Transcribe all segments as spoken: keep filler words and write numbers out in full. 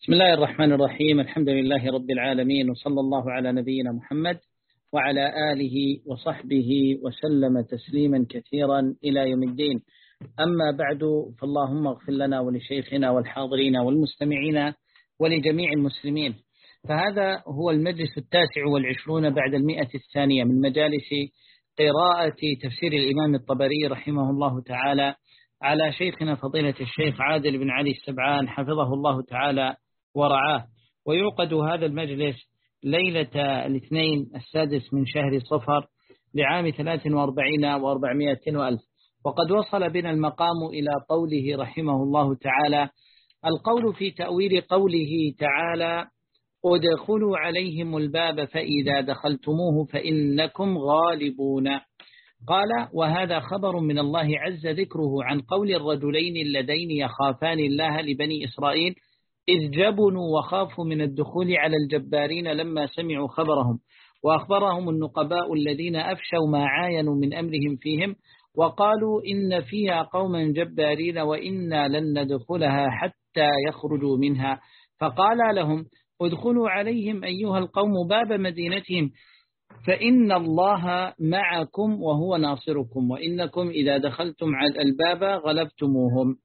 بسم الله الرحمن الرحيم. الحمد لله رب العالمين، وصلى الله على نبينا محمد وعلى آله وصحبه وسلم تسليما كثيرا إلى يوم الدين. أما بعد، فاللهم اغفر لنا ولشيخنا والحاضرين والمستمعين ولجميع المسلمين. فهذا هو المجلس التاسع والعشرون بعد المئة الثانية من مجالس قراءة تفسير الإمام الطبري رحمه الله تعالى على شيخنا فضيلة الشيخ عادل بن علي السبعان حفظه الله تعالى ورعاه. ويعقد هذا المجلس ليلة الاثنين السادس من شهر صفر لعام ثلاث وأربعين وأربعمائة وألف. وقد وصل بنا المقام إلى قوله رحمه الله تعالى: القول في تأويل قوله تعالى: ادخلوا عليهم الباب فإذا دخلتموه فإنكم غالبون. قال: وهذا خبر من الله عز ذكره عن قول الرجلين اللذين يخافان الله لبني إسرائيل إذ جبنوا وخافوا من الدخول على الجبارين لما سمعوا خبرهم، وأخبرهم النقباء الذين أفشوا ما عاينوا من أمرهم فيهم وقالوا إن فيها قوما جبارين وإنا لن ندخلها حتى يخرجوا منها، فقال لهم: ادخلوا عليهم أيها القوم باب مدينتهم فإن الله معكم وهو ناصركم، وإنكم إذا دخلتم على الباب غلبتموهم.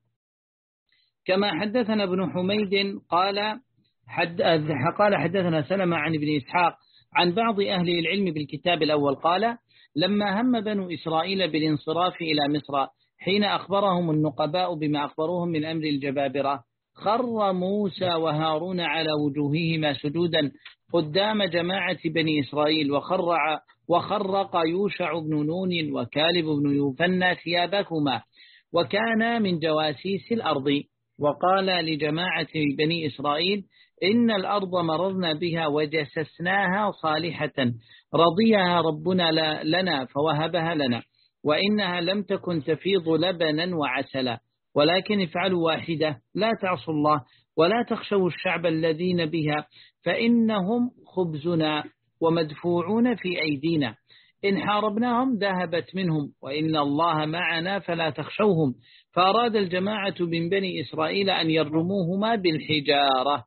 كما حدثنا ابن حميد قال حد قال حدثنا سلمة عن ابن إسحاق عن بعض أهل العلم بالكتاب الأول قال: لما هم بنو إسرائيل بالانصراف إلى مصر حين أخبرهم النقباء بما أخبروهم من أمر الجبابرة، خر موسى وهارون على وجوههما سجودا قدام جماعة بني إسرائيل، وخرع وخرق يوشع بن نون وكالب بن يوفنى ثيابكما وكان من جواسيس الأرض، وقال لجماعة بني إسرائيل: إن الأرض مررنا بها وجسسناها صالحة رضيها ربنا لنا فوهبها لنا، وإنها لم تكن تفيض لبنا وعسلا، ولكن افعلوا واحدة لا تعصوا الله ولا تخشوا الشعب الذين بها فإنهم خبزنا ومدفوعون في أيدينا، إن حاربناهم ذهبت منهم وإن الله معنا فلا تخشوهم. فأراد الجماعة من بني إسرائيل أن يرموهما بالحجارة.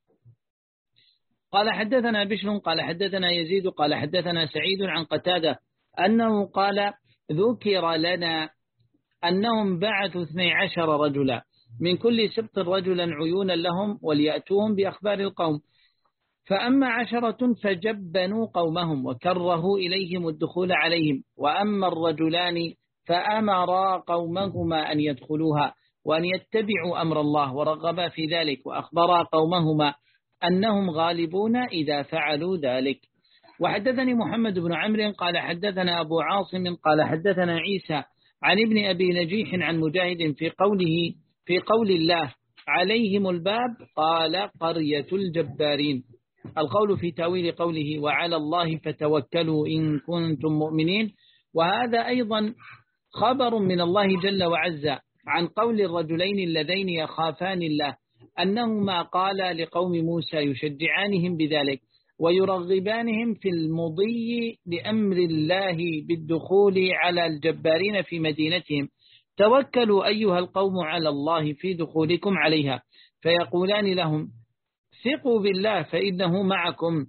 قال حدثنا بشر قال حدثنا يزيد قال حدثنا سعيد عن قتادة أنه قال: ذكر لنا أنهم بعثوا اثني عشر رجلا من كل سبط رجلا عيونا لهم وليأتوهم بأخبار القوم، فأما عشرة فجبنوا قومهم وكرهوا إليهم الدخول عليهم، وأما الرجلان فأمرا قومهما أن يدخلوها وأن يتبعوا أمر الله ورغبا في ذلك، وأخبرا قومهما أنهم غالبون إذا فعلوا ذلك. وحدثني محمد بن عمرو قال حدثنا أبو عاصم قال حدثنا عيسى عن ابن أبي نجيح عن مجاهد في قوله في قول الله عليهم الباب قال: قرية الجبارين. القول في تأويل قوله وعلى الله فتوكلوا إن كنتم مؤمنين، وهذا أيضا خبر من الله جل وعز عن قول الرجلين اللذين يخافان الله أنهما قال لقوم موسى يشجعانهم بذلك ويرغبانهم في المضي لأمر الله بالدخول على الجبارين في مدينتهم: توكلوا أيها القوم على الله في دخولكم عليها، فيقولان لهم: ثقوا بالله فإنه معكم.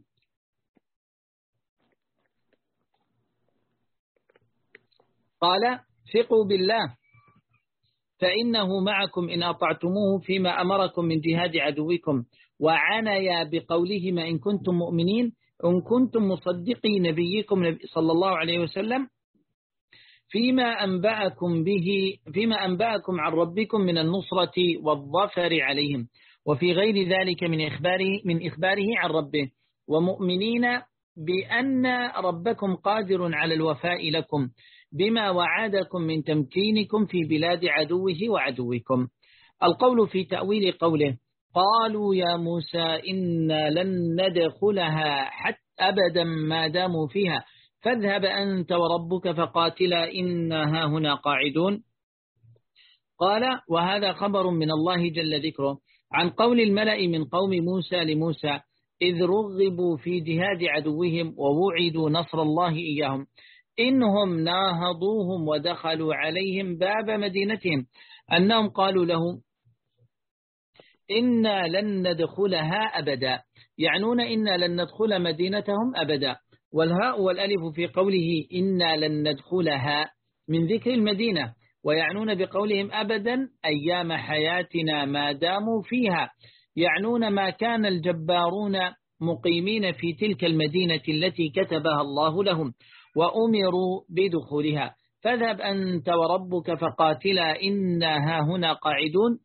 قال: ثقوا بالله فإنه معكم إن أطعتموه فيما أمركم من جهاد عدوكم، وعنيا بقولهما إن كنتم مؤمنين إن كنتم مصدقي نبيكم صلى الله عليه وسلم فيما أنبأكم به فيما أنبأكم عن ربكم من النصرة والظفر عليهم، وفي غير ذلك من إخباره من إخباره عن ربه، ومؤمنين بأن ربكم قادر على الوفاء لكم بما وعدكم من تمكينكم في بلاد عدوه وعدوكم. القول في تأويل قوله قالوا يا موسى إنا لن ندخلها حتى أبدا ما داموا فيها فاذهب أنت وربك فقاتلا إنا هنا قاعدون. قال: وهذا خبر من الله جل ذكره عن قول الملأ من قوم موسى لموسى إذ رغبوا في جهاد عدوهم ووعدوا نصر الله إياهم إنهم ناهضوهم ودخلوا عليهم باب مدينتهم أنهم قالوا له إنا لن ندخلها أبدا، يعنون إنا لن ندخل مدينتهم أبدا. والهاء والألف في قوله إنا لن ندخلها من ذكر المدينة، ويعنون بقولهم أبدا أيام حياتنا ما داموا فيها، يعنون ما كان الجبارون مقيمين في تلك المدينة التي كتبها الله لهم وأمروا بدخولها. فاذهب أنت وربك فقاتلا إنا هاهنا قاعدون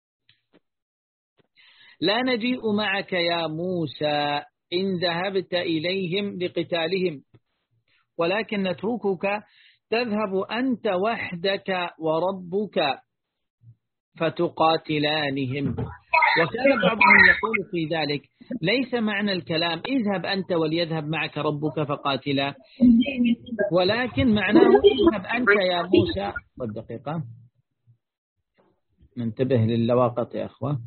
لا نجيء معك يا موسى إن ذهبت إليهم لقتالهم ولكن نتركك تذهب أنت وحدك وربك فتقاتلانهم. وكان بعضهم يقول في ذلك ليس معنى الكلام اذهب أنت وليذهب معك ربك فقاتلا، ولكن معناه اذهب أنت يا موسى. والدقيقة ننتبه للواقط يا أخوة.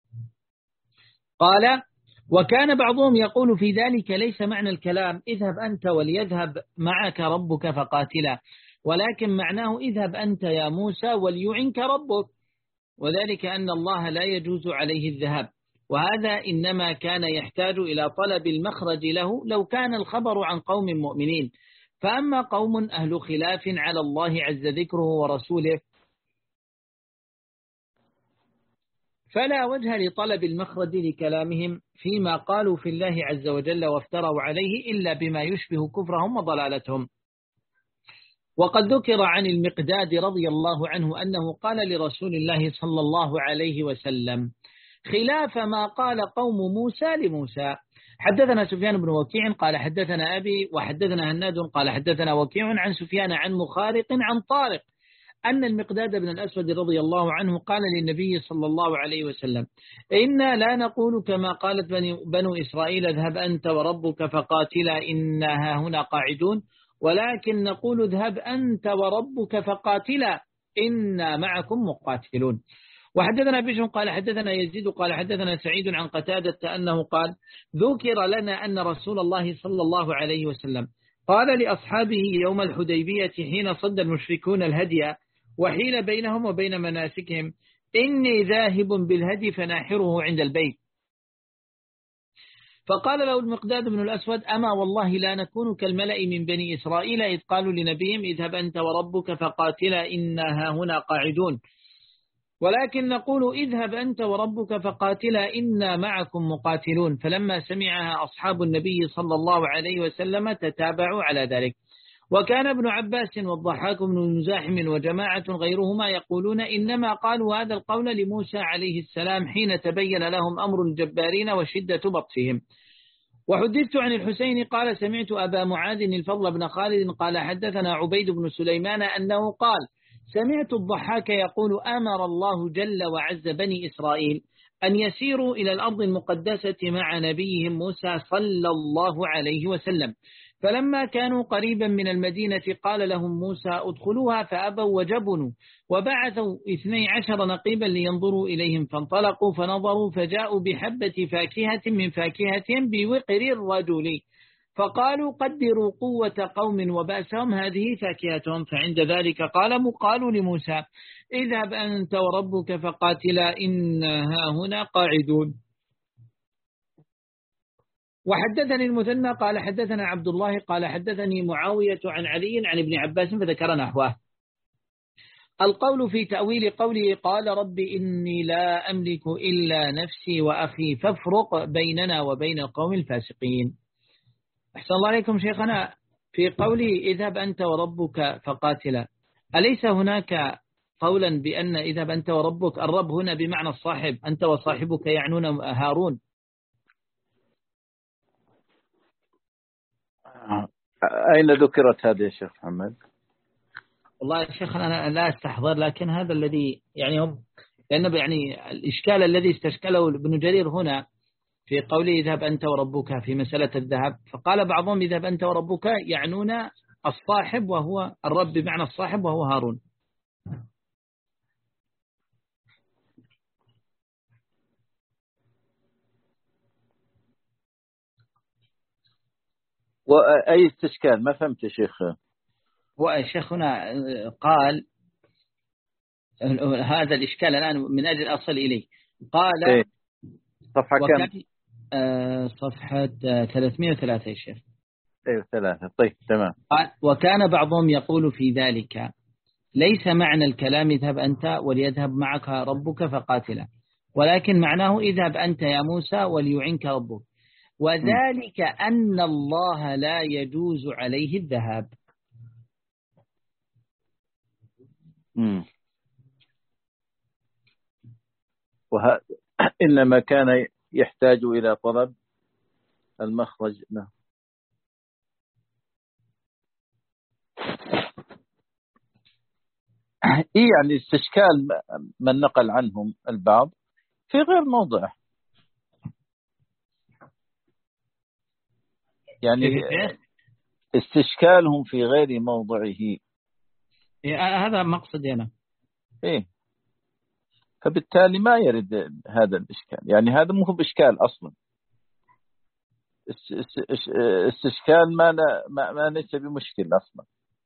قال وكان بعضهم يقول في ذلك ليس معنى الكلام اذهب أنت وليذهب معك ربك فقاتلا، ولكن معناه اذهب أنت يا موسى وليعنك ربك، وذلك أن الله لا يجوز عليه الذهاب، وهذا إنما كان يحتاج إلى طلب المخرج له لو كان الخبر عن قوم مؤمنين. فأما قوم أهل خلاف على الله عز ذكره ورسوله فلا وجه لطلب المخرج لكلامهم فيما قالوا في الله عز وجل وافتروا عليه إلا بما يشبه كفرهم وضلالتهم. وقد ذكر عن المقداد رضي الله عنه أنه قال لرسول الله صلى الله عليه وسلم خلاف ما قال قوم موسى لموسى. حدثنا سفيان بن وكيع قال حدثنا أبي وحدثنا هناد قال حدثنا وكيع عن سفيان عن مخارق عن طارق أن المقداد بن الأسود رضي الله عنه قال للنبي صلى الله عليه وسلم إنا لا نقول كما قالت بنو إسرائيل اذهب أنت وربك فقاتلا إنا هنا قاعدون، ولكن نقول اذهب أنت وربك فقاتلا إنا معكم مقاتلون. وحدثنا بشر قال حدثنا يزيد قال حدثنا سعيد عن قتادة أنه قال ذكر لنا أن رسول الله صلى الله عليه وسلم قال لأصحابه يوم الحديبية حين صد المشركون الهدي وحيل بينهم وبين مناسكهم إني ذاهب بالهدي فناحره عند البيت. فقال له المقداد بن الأسود أما والله لا نكون كالملأ من بني إسرائيل إذ قالوا لنبيهم اذهب أنت وربك فقاتلا إنا هنا قاعدون، ولكن نقول اذهب أنت وربك فقاتلا إنا معكم مقاتلون. فلما سمعها أصحاب النبي صلى الله عليه وسلم تتابعوا على ذلك. وكان ابن عباس والضحاك بن مزاحم وجماعة غيرهما يقولون إنما قالوا هذا القول لموسى عليه السلام حين تبين لهم أمر الجبارين وشدة بطشهم. وحدثت عن الحسين قال سمعت أبا معاذ الفضل بن خالد قال حدثنا عبيد بن سليمان أنه قال سمعت الضحاك يقول أمر الله جل وعز بني إسرائيل أن يسيروا إلى الأرض المقدسة مع نبيهم موسى صلى الله عليه وسلم، فلما كانوا قريبا من المدينة قال لهم موسى ادخلوها فأبوا وجبنوا، وبعثوا اثني عشر نقيبا لينظروا إليهم، فانطلقوا فنظروا فجاءوا بحبة فاكهة من فاكهتهم بوقر الرجل، فقالوا قدروا قوة قوم وبأسهم هذه فاكهتهم. فعند ذلك قال قالوا لموسى اذهب أنت وربك فقاتلا إنا هنا قاعدون. وحدثني المثنى قال حدثنا عبد الله قال حدثني معاوية عن علي عن ابن عباس فذكر نحوه. القول في تأويل قوله قال رب إني لا أملك إلا نفسي وأخي فافرق بيننا وبين القوم الفاسقين. أحسن الله عليكم شيخنا. في قوله اذهب أنت وربك فقاتلا أليس هناك قولا بأن اذهب أنت وربك الرب هنا بمعنى الصاحب أنت وصاحبك يعنون هارون؟ أين ذكرت هذه يا شيخ محمد؟ والله يا شيخ أنا لا أستحضر، لكن هذا الذي يعني هم لأنه يعني الإشكال الذي استشكله ابن جرير هنا في قوله اذهب أنت وربك في مسألة الذهب، فقال بعضهم اذهب أنت وربك يعنون الصاحب وهو الرب بمعنى الصاحب وهو هارون. وأي استشكال ما فهمت يا شيخ؟ والشيخ هنا قال هذا الإشكال الآن من أجل أصل إليه، قال إيه؟ صفحة كم؟ آه صفحة ثلاثمائة وثلاثة يا شيخ. ايوه ثلاثة. طيب تمام. قال وكان بعضهم يقول في ذلك ليس معنى الكلام اذهب أنت وليذهب معك ربك فقاتلا، ولكن معناه اذهب أنت يا موسى وليعنك ربك، وذلك أن الله لا يجوز عليه الذهاب. مم. وه... إنما كان يحتاج إلى طلب المخرج له. إيه يعني استشكال من نقل عنهم البعض في غير موضعه، يعني استشكالهم في غير موضعه. إيه هذا مقصدي أنا. إيه فبالتالي ما يرد هذا الإشكال، يعني هذا مو بإشكال أصلا. استشكال ما ما, ما ليس بمشكل أصلا.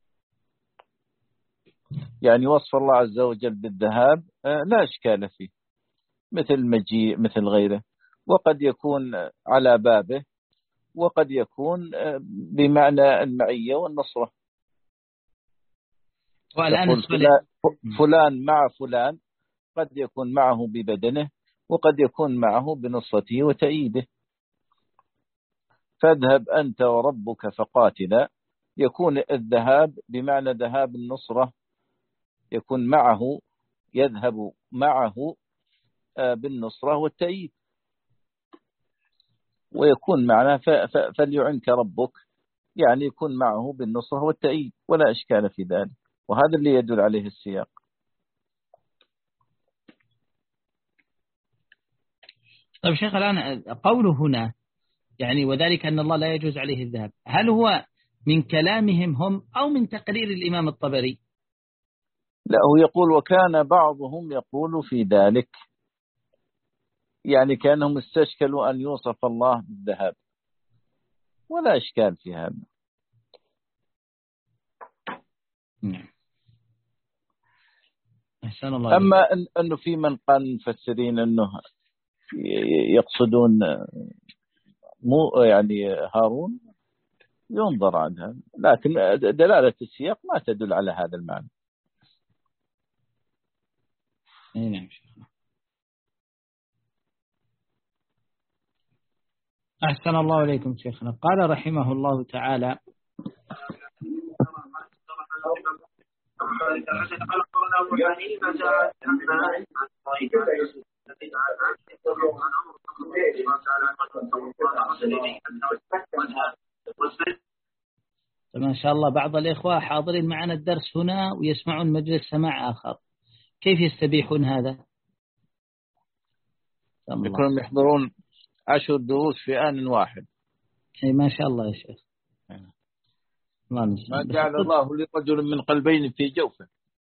يعني وصف الله عز وجل بالذهاب لا إشكال فيه، مثل المجيء مثل غيره، وقد يكون على بابه، وقد يكون بمعنى المعية والنصرة. والآن فلان, فلان مع فلان قد يكون معه ببدنه، وقد يكون معه بنصرته وتأييده. فاذهب أنت وربك فقاتلا، يكون الذهاب بمعنى ذهاب النصرة، يكون معه، يذهب معه بالنصرة والتأييد، ويكون معنا فليعنك ربك، يعني يكون معه بالنصرة والتأييد، ولا إشكال في ذلك، وهذا اللي يدل عليه السياق. طيب شيخ الآن قوله هنا يعني وذلك أن الله لا يجوز عليه الذهاب، هل هو من كلامهم هم أو من تقرير الإمام الطبري؟ لا، هو يقول وكان بعضهم يقول في ذلك، يعني كأنهم استشكلوا أن يوصف الله بالذهاب، ولا إشكال في هذا. أحسن الله. أما أنه في من قال مفسرين أنه يقصدون مو يعني هارون، ينظر عنها، لكن دلالة السياق ما تدل على هذا المعنى. نعم شيخنا. أحسن الله إليكم شيخنا. قال رحمه الله تعالى ما شاء الله بعض الإخوة حاضرين معنا الدرس هنا ويسمعون مجلس سماع آخر، كيف يستبيحون هذا؟ يكونون يحضرون عشر دروس في آن واحد. أي ما شاء الله يا شيخ. الله ما جعل الله لرجل من قلبين في جوفه.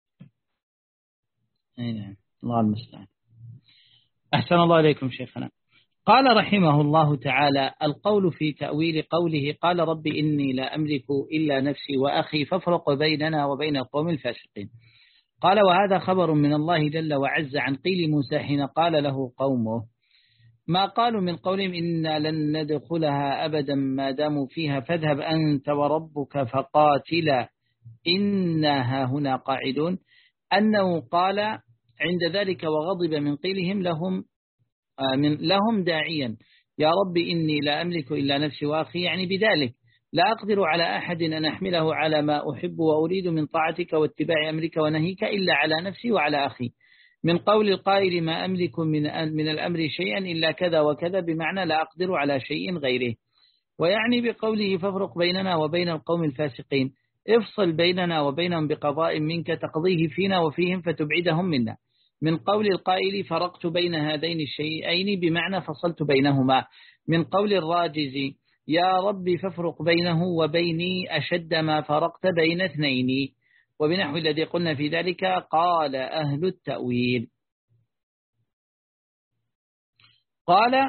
أي نعم الله المستعان. أحسن الله إليكم شيخنا. قال رحمه الله تعالى القول في تأويل قوله قال رب إني لا أملك إلا نفسي وأخي فافرق بيننا وبين القوم الفاسقين. قال وهذا خبر من الله جل وعز عن قيل موسى حين قال له قومه ما قالوا من قولهم إنا لن ندخلها أبدا ما داموا فيها فاذهب أنت وربك فقاتلا إنها هنا قاعدون، أنه قال عند ذلك وغضب من قيلهم لهم من لهم داعيا يا رب إني لا أملك إلا نفسي وأخي، يعني بذلك لا أقدر على أحد أن أحمله على ما أحب وأريد من طاعتك واتباع أمرك ونهيك إلا على نفسي وعلى أخي. من قول القائل ما أملك من من الأمر شيئا إلا كذا وكذا بمعنى لا أقدر على شيء غيره. ويعني بقوله فافرق بيننا وبين القوم الفاسقين افصل بيننا وبينهم بقضاء منك تقضيه فينا وفيهم فتبعدهم منا. من قول القائل فرقت بين هذين الشيئين بمعنى فصلت بينهما. من قول الراجز يا رب فافرق بينه وبيني أشد ما فرقت بين اثنين، وبنحو الذي قلنا في ذلك قال أهل التأويل. قال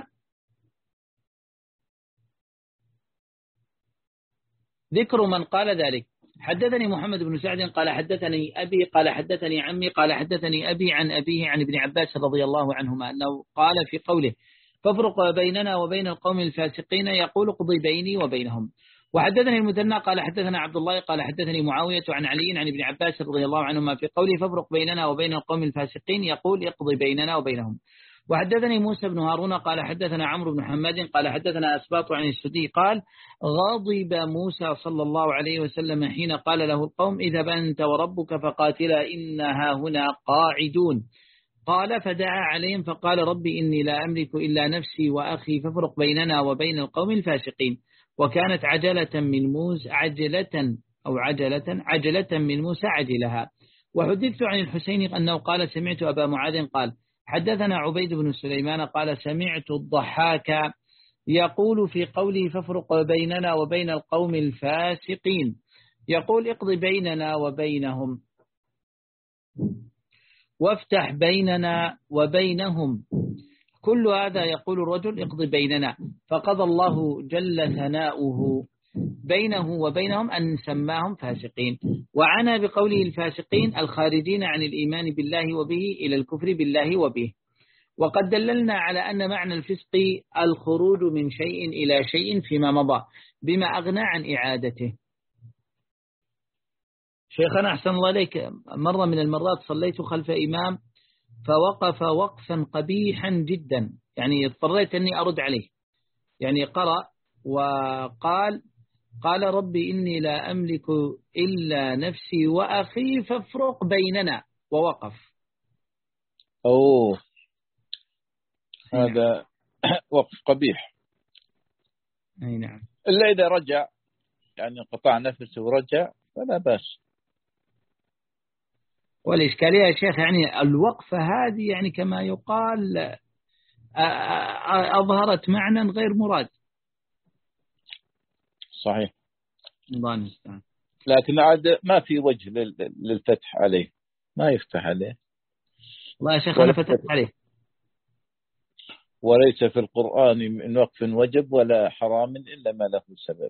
ذكر من قال ذلك حدثني محمد بن سعد قال حدثني أبي قال حدثني عمي قال حدثنني أبي عن أبيه عن ابن عباس رضي الله عنهما أنه قال في قوله فافرق بيننا وبين القوم الفاسقين يقول اقضي بيني وبينهم. وحدثني المثنى قال حدثنا عبد الله قال حدثني معاوية عن علي عن ابن عباس رضي الله عنهما في قوله فافرق بيننا وبين القوم الفاسقين يقول اقضي بيننا وبينهم. وحدثني موسى بن هارون قال حدثنا عمرو بن حماد قال حدثنا أسباط عن السدي قال غضب موسى صلى الله عليه وسلم حين قال له القوم اذهب أنت وربك فقاتلا إنها هنا قاعدون. قال فدعا عليهم فقال ربي إني لا أملك إلا نفسي وأخي فافرق بيننا وبين القوم الفاسقين. وكانت عجلة من موسى عجلة أو عجلة عجلة من موسى عجلها. وحدثت عن الحسين أنه قال سمعت أبا معاذ قال حدثنا عبيد بن سليمان قال سمعت الضحاك يقول في قوله فافرق بيننا وبين القوم الفاسقين يقول اقضي بيننا وبينهم وافتح بيننا وبينهم. كل هذا يقول الرجل اقضي بيننا، فقضى الله جل ثناؤه بينه وبينهم أن سماهم فاسقين. وعنى بقوله الفاسقين الخارجين عن الإيمان بالله وبه إلى الكفر بالله وبه. وقد دللنا على أن معنى الفسق الخروج من شيء إلى شيء فيما مضى بما أغنى عن إعادته. شيخنا أحسن الله عليك، مرة من المرات صليت خلف إمام فوقف وقفا قبيحا جدا، يعني اضطريت أني أرد عليه، يعني قرأ وقال قال ربي إني لا أملك إلا نفسي وأخي فافرق بيننا، ووقف. أوه هذا وقف قبيح. أي نعم. إلا إذا رجع، يعني قطع نفسه ورجع فلا بأس. والإشكالية يا شيخ يعني الوقفة هذه يعني كما يقال أظهرت معنى غير مراد. صحيح. الله المستعان. لكن عاد ما في وجه للفتح عليه، ما يفتح عليه. الله يا شيخ أنا فتحت عليه. وليس في القرآن من وقف وجب ولا حرام إلا ما له سبب.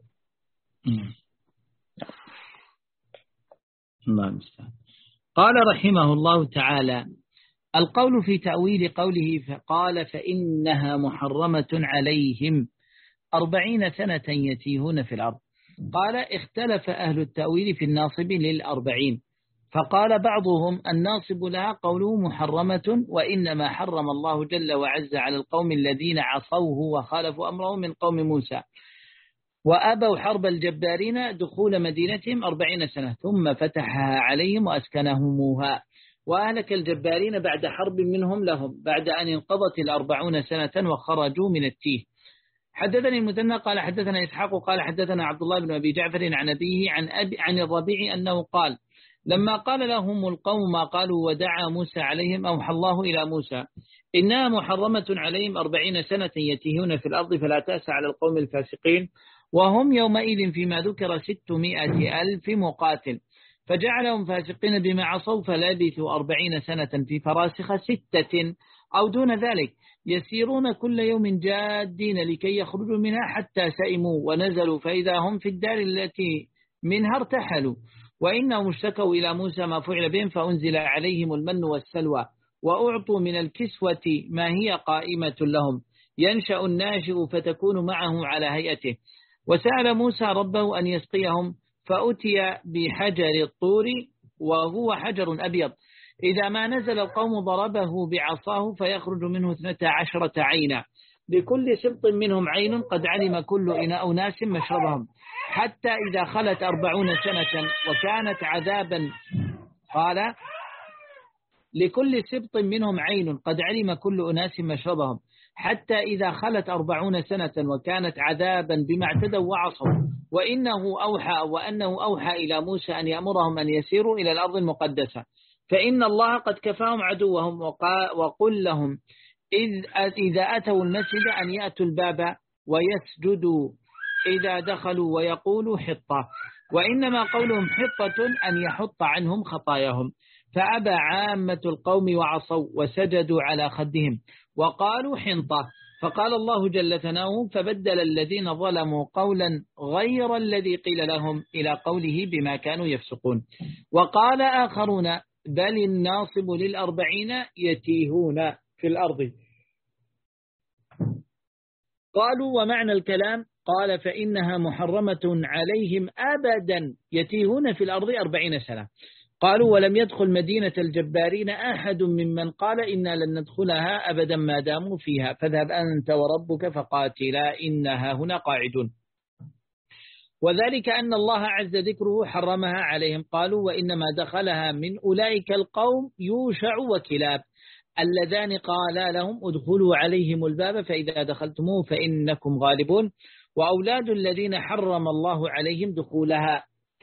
الله المستعان. قال رحمه الله تعالى القول في تأويل قوله فقال فإنها محرمة عليهم أربعين سنة يتيهون في الأرض. قال اختلف أهل التأويل في الناصب للأربعين، فقال بعضهم الناصب لها قوله محرمة وإنما حرم الله جل وعز على القوم الذين عصوه وخالفوا أمره من قوم موسى وأبوا حرب الجبارين دخول مدينتهم أربعين سنة ثم فتحها عليهم وأسكنهموها، وأهلك الجبارين بعد حرب منهم لهم بعد أن انقضت الأربعون سنة وخرجوا من التيه. حدثني المثنى قال حدثنا إسحاق قال حدثنا عبد الله بن أبي جعفر عن أبيه عن, أبي عن الربيع أنه قال لما قال لهم القوم ما قالوا ودعا موسى عليهم أوحى الله إلى موسى إنها محرمة عليهم أربعين سنة يتيهون في الأرض فلا تأس على القوم الفاسقين، وهم يومئذ فيما ذكر ستمائة ألف مقاتل، فجعلهم فاسقين بما عصوا فلبثوا أربعين سنة في فراسخ ستة أو دون ذلك يسيرون كل يوم جادين لكي يخرجوا منها حتى سئموا ونزلوا فإذا هم في الدار التي منها ارتحلوا، وإنهم اشتكوا إلى موسى ما فعل بهم فأنزل عليهم المن والسلوى وأعطوا من الكسوة ما هي قائمة لهم ينشأ الناشئ فتكون معه على هيئته. وسأل موسى ربه أن يسقيهم فأتي بحجر الطور وهو حجر أبيض إذا ما نزل القوم ضربه بعصاه فيخرج منه اثنتا عشرة عينا لكل سبط منهم عين قد علم كل إناء أناس مشربهم حتى إذا خلت أربعون سنة وكانت عذابا قال لكل سبط منهم عين قد علم كل أناس مشربهم حتى إذا خلت أربعون سنة وكانت عذابا بما اعتدوا وعصوا، وإنه أوحى وأنه أوحى إلى موسى أن يأمرهم أن يسيروا إلى الأرض المقدسة فإن الله قد كفاهم عدوهم وقل لهم إذا أتوا المسجد أن يأتوا الباب ويسجدوا إذا دخلوا ويقولوا حطة، وإنما قولهم حطة أن يحط عنهم خطاياهم، فأبى عامة القوم وعصوا وسجدوا على خدهم وقالوا حنطة فقال الله جل ثناؤه فبدل الذين ظلموا قولا غير الذي قيل لهم إلى قوله بما كانوا يفسقون. وقال آخرون بل الناصب للأربعين يتيهون في الأرض. قالوا ومعنى الكلام قال فإنها محرمة عليهم أبدا يتيهون في الأرض أربعين سنة. قالوا ولم يدخل مدينة الجبارين أحد ممن قال إنا لن ندخلها أبدا ما داموا فيها فاذهب أنت وربك فقاتلا إنها هنا قاعدون. وذلك أن الله عز ذكره حرمها عليهم. قالوا وإنما دخلها من أولئك القوم يوشع وكلاب اللذان قالا لهم ادخلوا عليهم الباب فإذا دخلتموه فإنكم غالبون وأولاد الذين حرم الله عليهم دخولها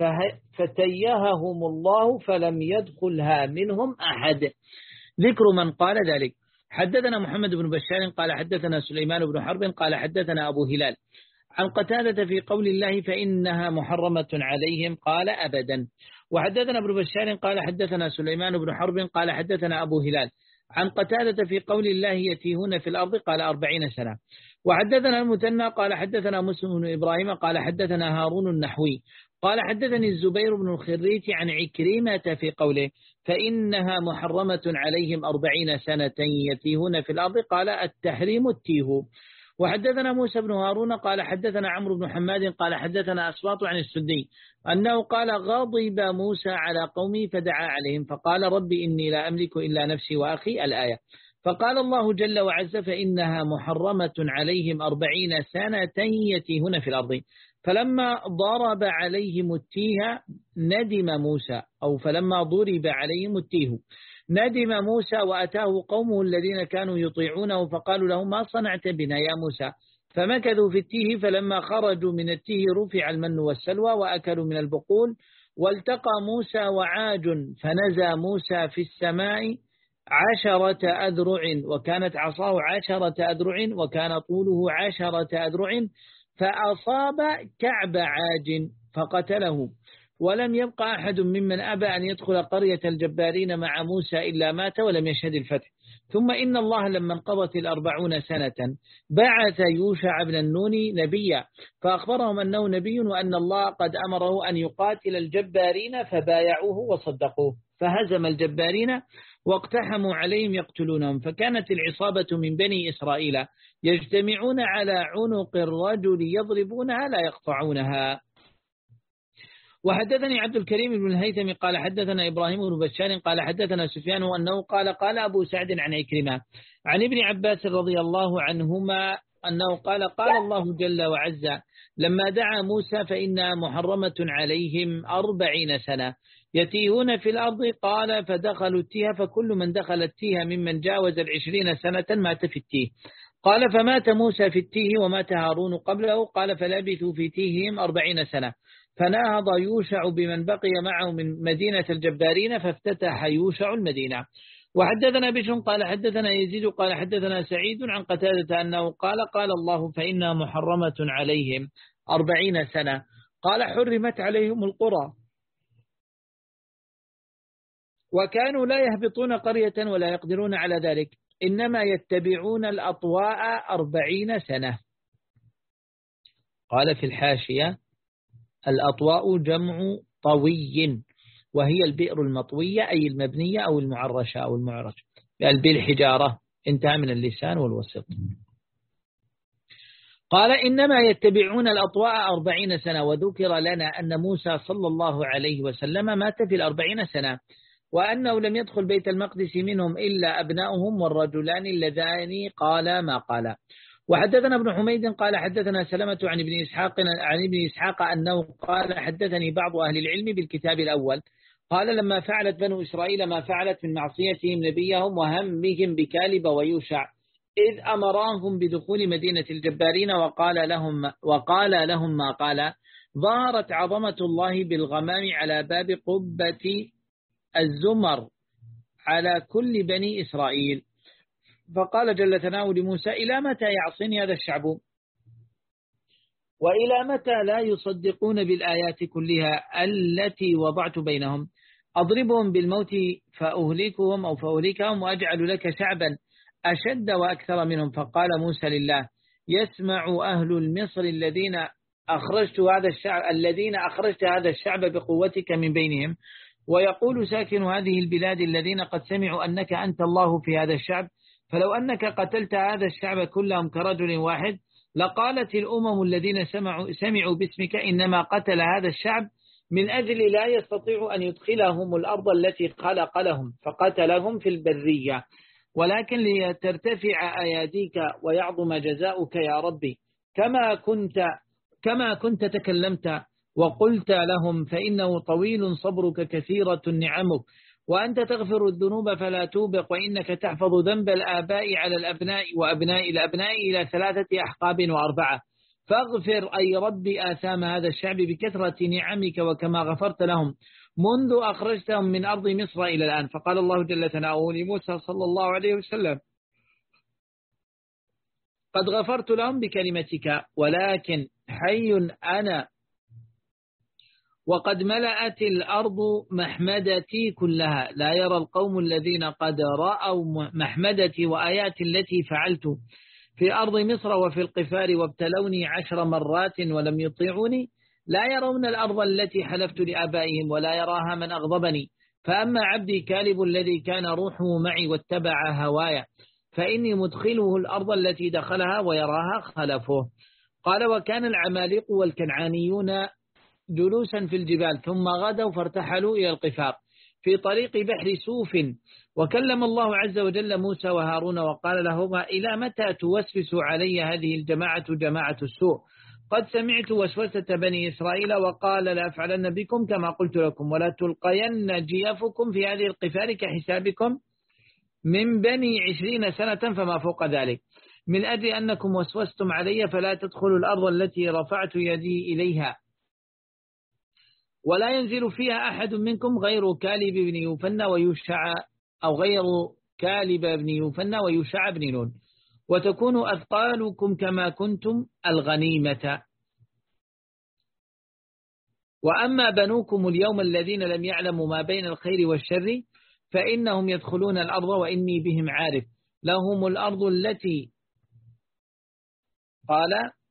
فتيههم الله فلم يدخلها منهم أحد. ذكر من قال ذلك. حدثنا محمد بن بشار قال حدثنا سليمان بن حرب قال حدثنا أبو هلال عن قتادة في قول الله فإنها محرمة عليهم قال أبدا. وحدثنا ابن بشار قال حدثنا سليمان بن حرب قال حدثنا أبو هلال عن قتادة في قول الله يتيهون في الأرض قال أربعين سنة. وحدثنا المثنى قال حدثنا مسلم بن إبراهيم قال حدثنا هارون النحوي قال حدثني الزبير بن الخريت عن عكرمة في قوله فإنها محرمة عليهم أربعين سنة يتيهون في الأرض قال التحريم التيه. وحدثنا موسى بن هارون قال حدثنا عمرو بن حماد قال حدثنا أسواط عن السدي أنه قال غضب موسى على قومي فدعا عليهم فقال رب إني لا أملك إلا نفسي وأخي الآية. فقال الله جل وعز فإنها محرمة عليهم أربعين سنة يتيهون في الأرض. فلما ضرب عليهم التيه ندم موسى أو فلما ضرب عليهم التيه ندم موسى وأتاه قومه الذين كانوا يطيعونه فقالوا له ما صنعت بنا يا موسى فمكثوا في التيه فلما خرجوا من التيه رفع المن والسلوى وأكلوا من البقول والتقى موسى وعاج فنزى موسى في السماء عشرة أذرع وكانت عصاه عشرة أذرع وكان طوله عشرة أذرع فأصاب كعب عاج فقتله ولم يبقى أحد ممن أبى أن يدخل قرية الجبارين مع موسى إلا مات ولم يشهد الفتح. ثم إن الله لما انقضت الأربعون سنة بعث يوشع بن النون نبيا فأخبرهم أنه نبي وأن الله قد أمره أن يقاتل الجبارين فبايعوه وصدقوه فهزم الجبارين واقتحموا عليهم يقتلونهم. فكانت العصابة من بني إسرائيل يجتمعون على عنق الرجل يضربونها لا يقطعونها. وحدثني عبد الكريم بن الهيثم قال حدثنا إبراهيم بن بشار قال حدثنا سفيان أنه قال قال أبو سعد عن عكرمة عن ابن عباس رضي الله عنهما أنه قال قال الله جل وعز لما دعا موسى فإنها محرمة عليهم أربعين سنة يتيهون في الأرض قال فدخلوا التيه فكل من دخل التيه ممن جاوز العشرين سنة مات في التيه. قال فمات موسى في التيه ومات هارون قبله قال فلبثوا في تيههم أربعين سنة فناهض يوشع بمن بقي معه من مدينة الجبارين فافتتح يوشع المدينة. وحدثنا بشر قال حدثنا يزيد قال حدثنا سعيد عن قتادة أنه قال قال الله فإنها محرمة عليهم أربعين سنة قال حرمت عليهم القرى وكانوا لا يهبطون قرية ولا يقدرون على ذلك إنما يتبعون الأطواء أربعين سنة. قال في الحاشية الأطواء جمع طوي وهي البئر المطوية أي المبنية أو المعرشة أو المعرج بالحجارة انتهى من اللسان والوسط. قال إنما يتبعون الأطواء أربعين سنة. وذكر لنا أن موسى صلى الله عليه وسلم مات في الأربعين سنة وأنه لم يدخل بيت المقدس منهم إلا أبناؤهم والرجلان اللذان قال ما قال. وحدثنا ابن حميد قال حدثنا سلمة عن ابن إسحاق عن ابن إسحاق أنه قال حدثني بعض أهل العلم بالكتاب الأول قال لما فعلت بنو إسرائيل ما فعلت من معصيتهم نبيهم وهمهم بكالب ويوشع إذ أمراهم بدخول مدينة الجبارين وقال لهم وقال لهم ما قال ظهرت عظمة الله بالغمام على باب قبة الزمر على كل بني إسرائيل. فقال جل ثناؤه لموسى إلى متى يعصيني هذا الشعب وإلى متى لا يصدقون بالآيات كلها التي وضعت بينهم أضربهم بالموت فأهلكهم أو فأهلكهم وأجعل لك شعبا أشد وأكثر منهم. فقال موسى لله: يسمع أهل المصر الذين أخرجت هذا الشعب الذين أخرجت هذا الشعب بقوتك من بينهم، ويقول ساكن هذه البلاد الذين قد سمعوا أنك أنت الله في هذا الشعب، فلو أنك قتلت هذا الشعب كلهم كرجل واحد لقالت الأمم الذين سمعوا, سمعوا باسمك إنما قتل هذا الشعب من أجل لا يستطيع أن يدخلهم الأرض التي خلق لهم فقتلهم في البرية، ولكن لترتفع أياديك ويعظم جزاؤك يا ربي، كما كنت كما كنت تكلمت وقلت لهم فإنه طويل صبرك كثيرة نعمك، وأنت تغفر الذنوب فلا توبق، وإنك تحفظ ذنب الآباء على الأبناء وأبناء الأبناء إلى ثلاثة أحقاب وأربعة، فاغفر أي ربي آثام هذا الشعب بكثرة نعمك وكما غفرت لهم منذ أخرجتهم من أرض مصر إلى الآن. فقال الله جل ثناؤه لموسى صلى الله عليه وسلم: قد غفرت لهم بكلمتك، ولكن حي أنا وقد ملأت الأرض محمدتي كلها، لا يرى القوم الذين قد رأوا محمدتي وآياتي التي فعلت في أرض مصر وفي القفار وابتلوني عشر مرات ولم يطيعوني، لا يرون الأرض التي حلفت لآبائهم ولا يراها من أغضبني. فأما عبدي كالب الذي كان روحه معي واتبع هوايا فإني مدخله الأرض التي دخلها ويراها خلفه. قال: وكان العماليق والكنعانيون جلوسا في الجبال ثم غدوا فارتحلوا إلى القفار في طريق بحر سوف، وكلم الله عز وجل موسى وهارون وقال لهما: إلى متى توسوس علي هذه الجماعة جماعة السوء؟ قد سمعت وسوسة بني إسرائيل وقال لأفعلن بكم كما قلت لكم، ولا تلقين جيافكم في هذه القفار كحسابكم من بني عشرين سنة فما فوق ذلك، من أجل أنكم وسوستم علي فلا تدخلوا الأرض التي رفعت يدي إليها، ولا ينزل فيها أحد منكم غير كالب بن يوفنى ويوشع أو غير كالب بن يوفنى ويوشع بن نون، وتكون أثقالكم كما كنتم الغنيمة. وأما بنوكم اليوم الذين لم يعلموا ما بين الخير والشر فإنهم يدخلون الأرض وإني بهم عارف، لهم الأرض التي قال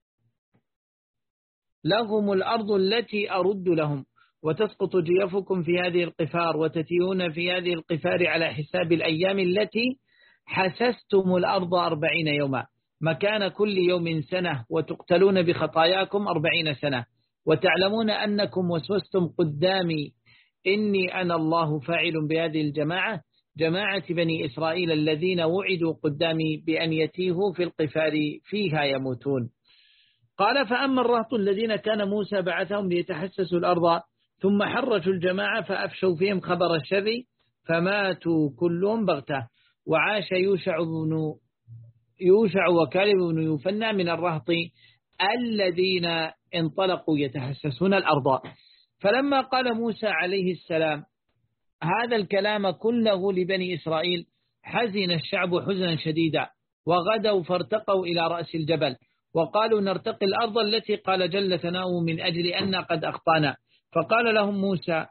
لهم الأرض التي أرد لهم، وتسقط جيفكم في هذه القفار وتتيون في هذه القفار على حساب الأيام التي حسستم الأرض أربعين يوما مكان كل يوم سنة، وتقتلون بخطاياكم أربعين سنة، وتعلمون أنكم وسوستم قدامي إني أنا الله فاعل بهذه الجماعة جماعة بني إسرائيل الذين وعدوا قدامي بأن يتيهوا في القفار فيها يموتون. قال: فأما الرهط الذين كان موسى بعثهم ليتحسسوا الأرض ثم حرجوا الجماعة فأفشوا فيهم خبر الشر فماتوا كلهم بغتة، وعاش يوشع بن يوشع وكالب بن يوفنى من الرهط الذين انطلقوا يتحسسون الأرض. فلما قال موسى عليه السلام هذا الكلام كله لبني إسرائيل حزن الشعب حزنا شديدا، وغدوا فارتقوا إلى رأس الجبل وقالوا: نرتقي الأرض التي قال جل ثناؤه من أجل أن قد أخطأنا. فقال لهم موسى: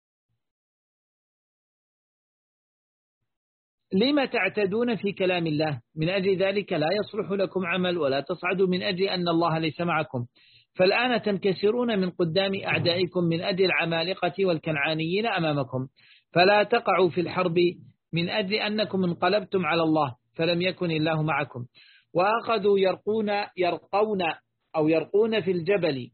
لما تعتدون في كلام الله؟ من أجل ذلك لا يصلح لكم عمل ولا تصعدوا من أجل أن الله ليس معكم، فالآن تنكسرون من قدام أعدائكم من أجل العمالقة والكنعانيين أمامكم، فلا تقعوا في الحرب من أجل أنكم انقلبتم على الله فلم يكن الله معكم. وأخذوا يرقون يرقون أو يرقون في الجبل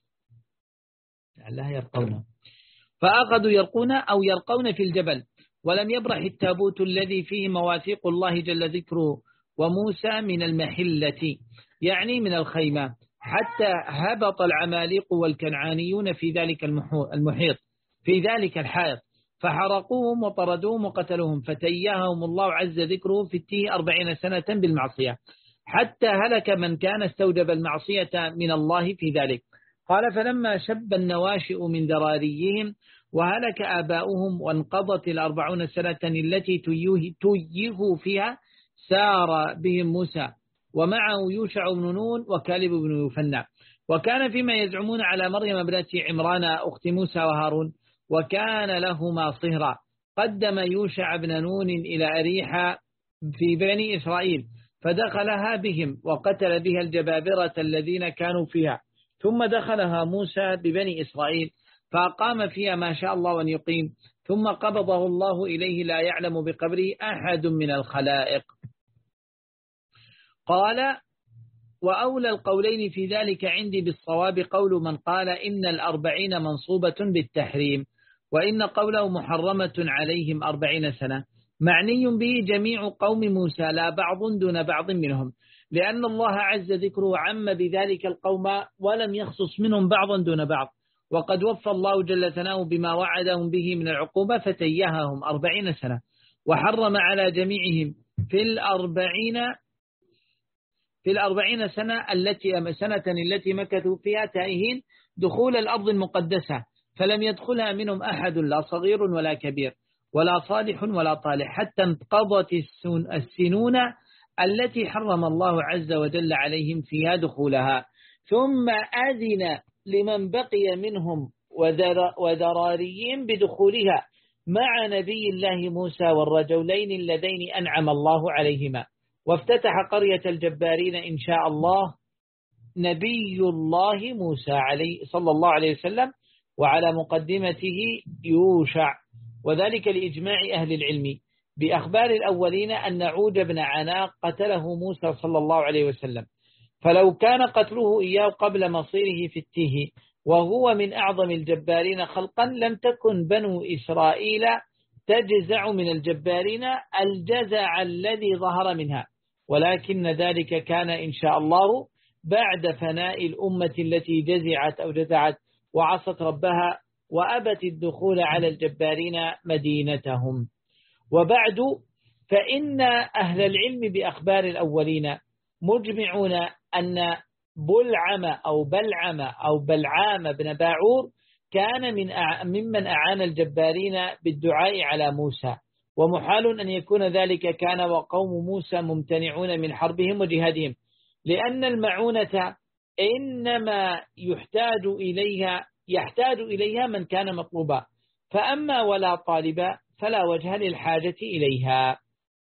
لا يرقون فأخذوا يرقون أو يرقون في الجبل، ولم يبرح التابوت الذي فيه مواثيق الله جل ذكره وموسى من المحلة يعني من الخيمة، حتى هبط العماليق والكنعانيون في ذلك المحيط في ذلك الحائط فحرقوهم وطردوهم وقتلوهم، فتيههم الله عز ذكره في التيه أربعين سنة بالمعصية، حتى هلك من كان استوجب المعصية من الله في ذلك. قال: فلما شب النواشئ من ذراريهم وهلك آباؤهم وانقضت الأربعون سنة التي تيهوا فيها سار بهم موسى ومعه يوشع بن نون وكالب بن يوفنى. وكان فيما يزعمون على مريم ابنة عمران أخت موسى وهارون، وكان لهما صهرا، قدم يوشع بن نون إلى أريحة في بني إسرائيل فدخلها بهم وقتل بها الجبابرة الذين كانوا فيها، ثم دخلها موسى ببني إسرائيل فأقام فيها ما شاء الله أن يقيم، ثم قبضه الله إليه لا يعلم بقبره أحد من الخلائق. قال: وأولى القولين في ذلك عندي بالصواب قول من قال إن الأربعين منصوبة بالتحريم، وإن قوله محرمة عليهم أربعين سنة معني به جميع قوم موسى لا بعض دون بعض منهم، لأن الله عز ذكره عم بذلك القوم ولم يخصص منهم بعضا دون بعض، وقد وفى الله جل ثناؤه بما وعدهم به من العقوبة فتيههم أربعين سنة، وحرم على جميعهم في الأربعين في الأربعين سنة التي سنة التي مكثوا فيها تائهين دخول الأرض المقدسة، فلم يدخلها منهم أحد لا صغير ولا كبير ولا صالح ولا طالح، حتى انقضت السنون التي حرم الله عز وجل عليهم فيها دخولها، ثم أذن لمن بقي منهم وذراريين بدخولها مع نبي الله موسى والرجلين اللذين أنعم الله عليهما، وافتتح قرية الجبارين إن شاء الله نبي الله موسى عليه صلى الله عليه وسلم وعلى مقدمته يوشع، وذلك لإجماع أهل العلم بأخبار الأولين أن عوج بن عناق قتله موسى صلى الله عليه وسلم، فلو كان قتله إياه قبل مصيره في التيه وهو من أعظم الجبارين خلقا لم تكن بنو إسرائيل تجزع من الجبارين الجزع الذي ظهر منها، ولكن ذلك كان إن شاء الله بعد فناء الأمة التي جزعت أو جزعت وعصت ربها وأبت الدخول على الجبارين مدينتهم. وبعد فإن أهل العلم بأخبار الأولين مجمعون أن بلعم أو بلعم أو بلعام بن باعور كان من ممن أعان الجبارين بالدعاء على موسى، ومحال أن يكون ذلك كان وقوم موسى ممتنعون من حربهم وجهادهم، لأن المعونة إنما يحتاج إليها يحتاج إليها من كان مطلوبا، فأما ولا طالبا فلا وجه للحاجة إليها.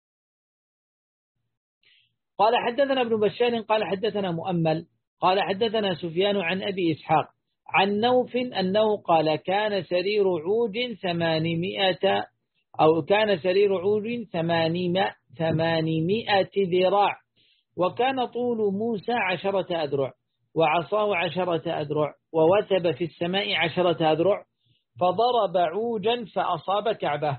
قال حدثنا ابن بشار قال حدثنا مؤمل قال حدثنا سفيان عن أبي إسحاق عن نوف أنه قال كان سرير عود ثمانمائة أو كان سرير عود ثمانمائة ذراع، وكان طول موسى عشرة أذرع وعصاه عشرة أذرع ووثب في السماء عشرة أذرع، فضرب عوجا فأصاب كعبه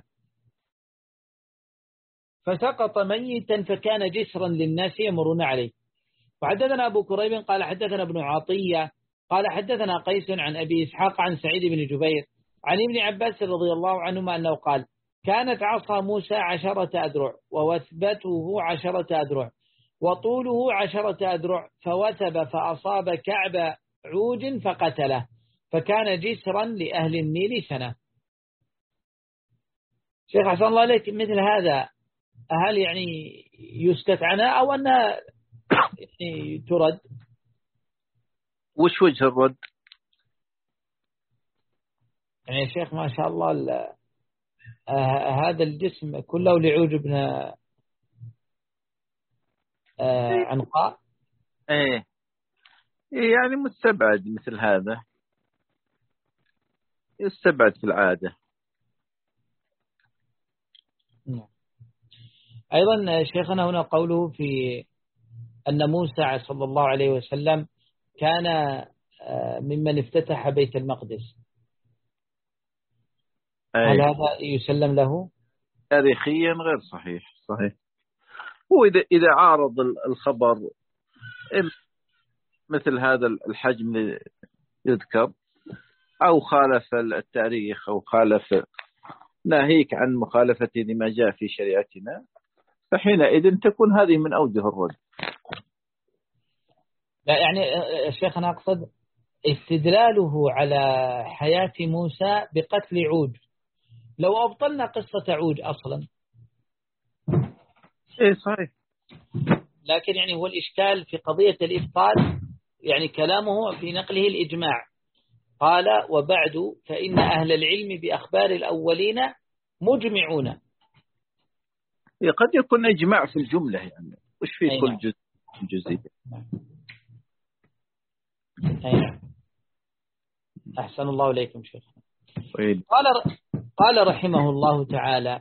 فسقط ميتا فكان جسرا للناس يمرون عليه. وحدثنا أبو كريب قال حدثنا ابن عطية قال حدثنا قيس عن أبي إسحاق عن سعيد بن جبير عن ابن عباس رضي الله عنهما أنه قال كانت عصا موسى عشرة أذرع ووثبته عشرة أذرع وطوله عشرة أذرع، فوثب فأصاب كعب عوج فقتله فكان جسرا لأهل النيل سنة. شيخ حسن الله عليك، مثل هذا هل يعني يسكت عنها أو أنها يعني ترد؟ وش وجه الرد؟ يعني يا شيخ ما شاء الله آه هذا الجسم كله لعوج بن آه عنقاء. ايه يعني مستبعد، مثل هذا يستبعد في العادة. أيضا شيخنا هنا قوله في أن موسى صلى الله عليه وسلم كان ممن افتتح بيت المقدس، هل هذا يسلم له؟ تاريخيا غير صحيح. صحيح، هو إذا إذا عارض الخبر مثل هذا الحجم يذكر أو خالف التاريخ أو خالف ناهيك عن مخالفة لما جاء في شريعتنا، فحينئذ تكون هذه من أوجه الرد. لا يعني الشيخ أنا أقصد استدلاله على حياة موسى بقتل عوج، لو أبطلنا قصة عوج أصلا. إيه صحيح، لكن يعني هو الإشكال في قضية الإبطال، يعني كلامه في نقله الإجماع. قال وبعد فإن أهل العلم بأخبار الأولين مجمعون. قد يكون إجماع في الجملة، يعني وش في كل جزء جزئية. أي. أحسن الله إليكم شيخ. قال قال رحمه الله تعالى: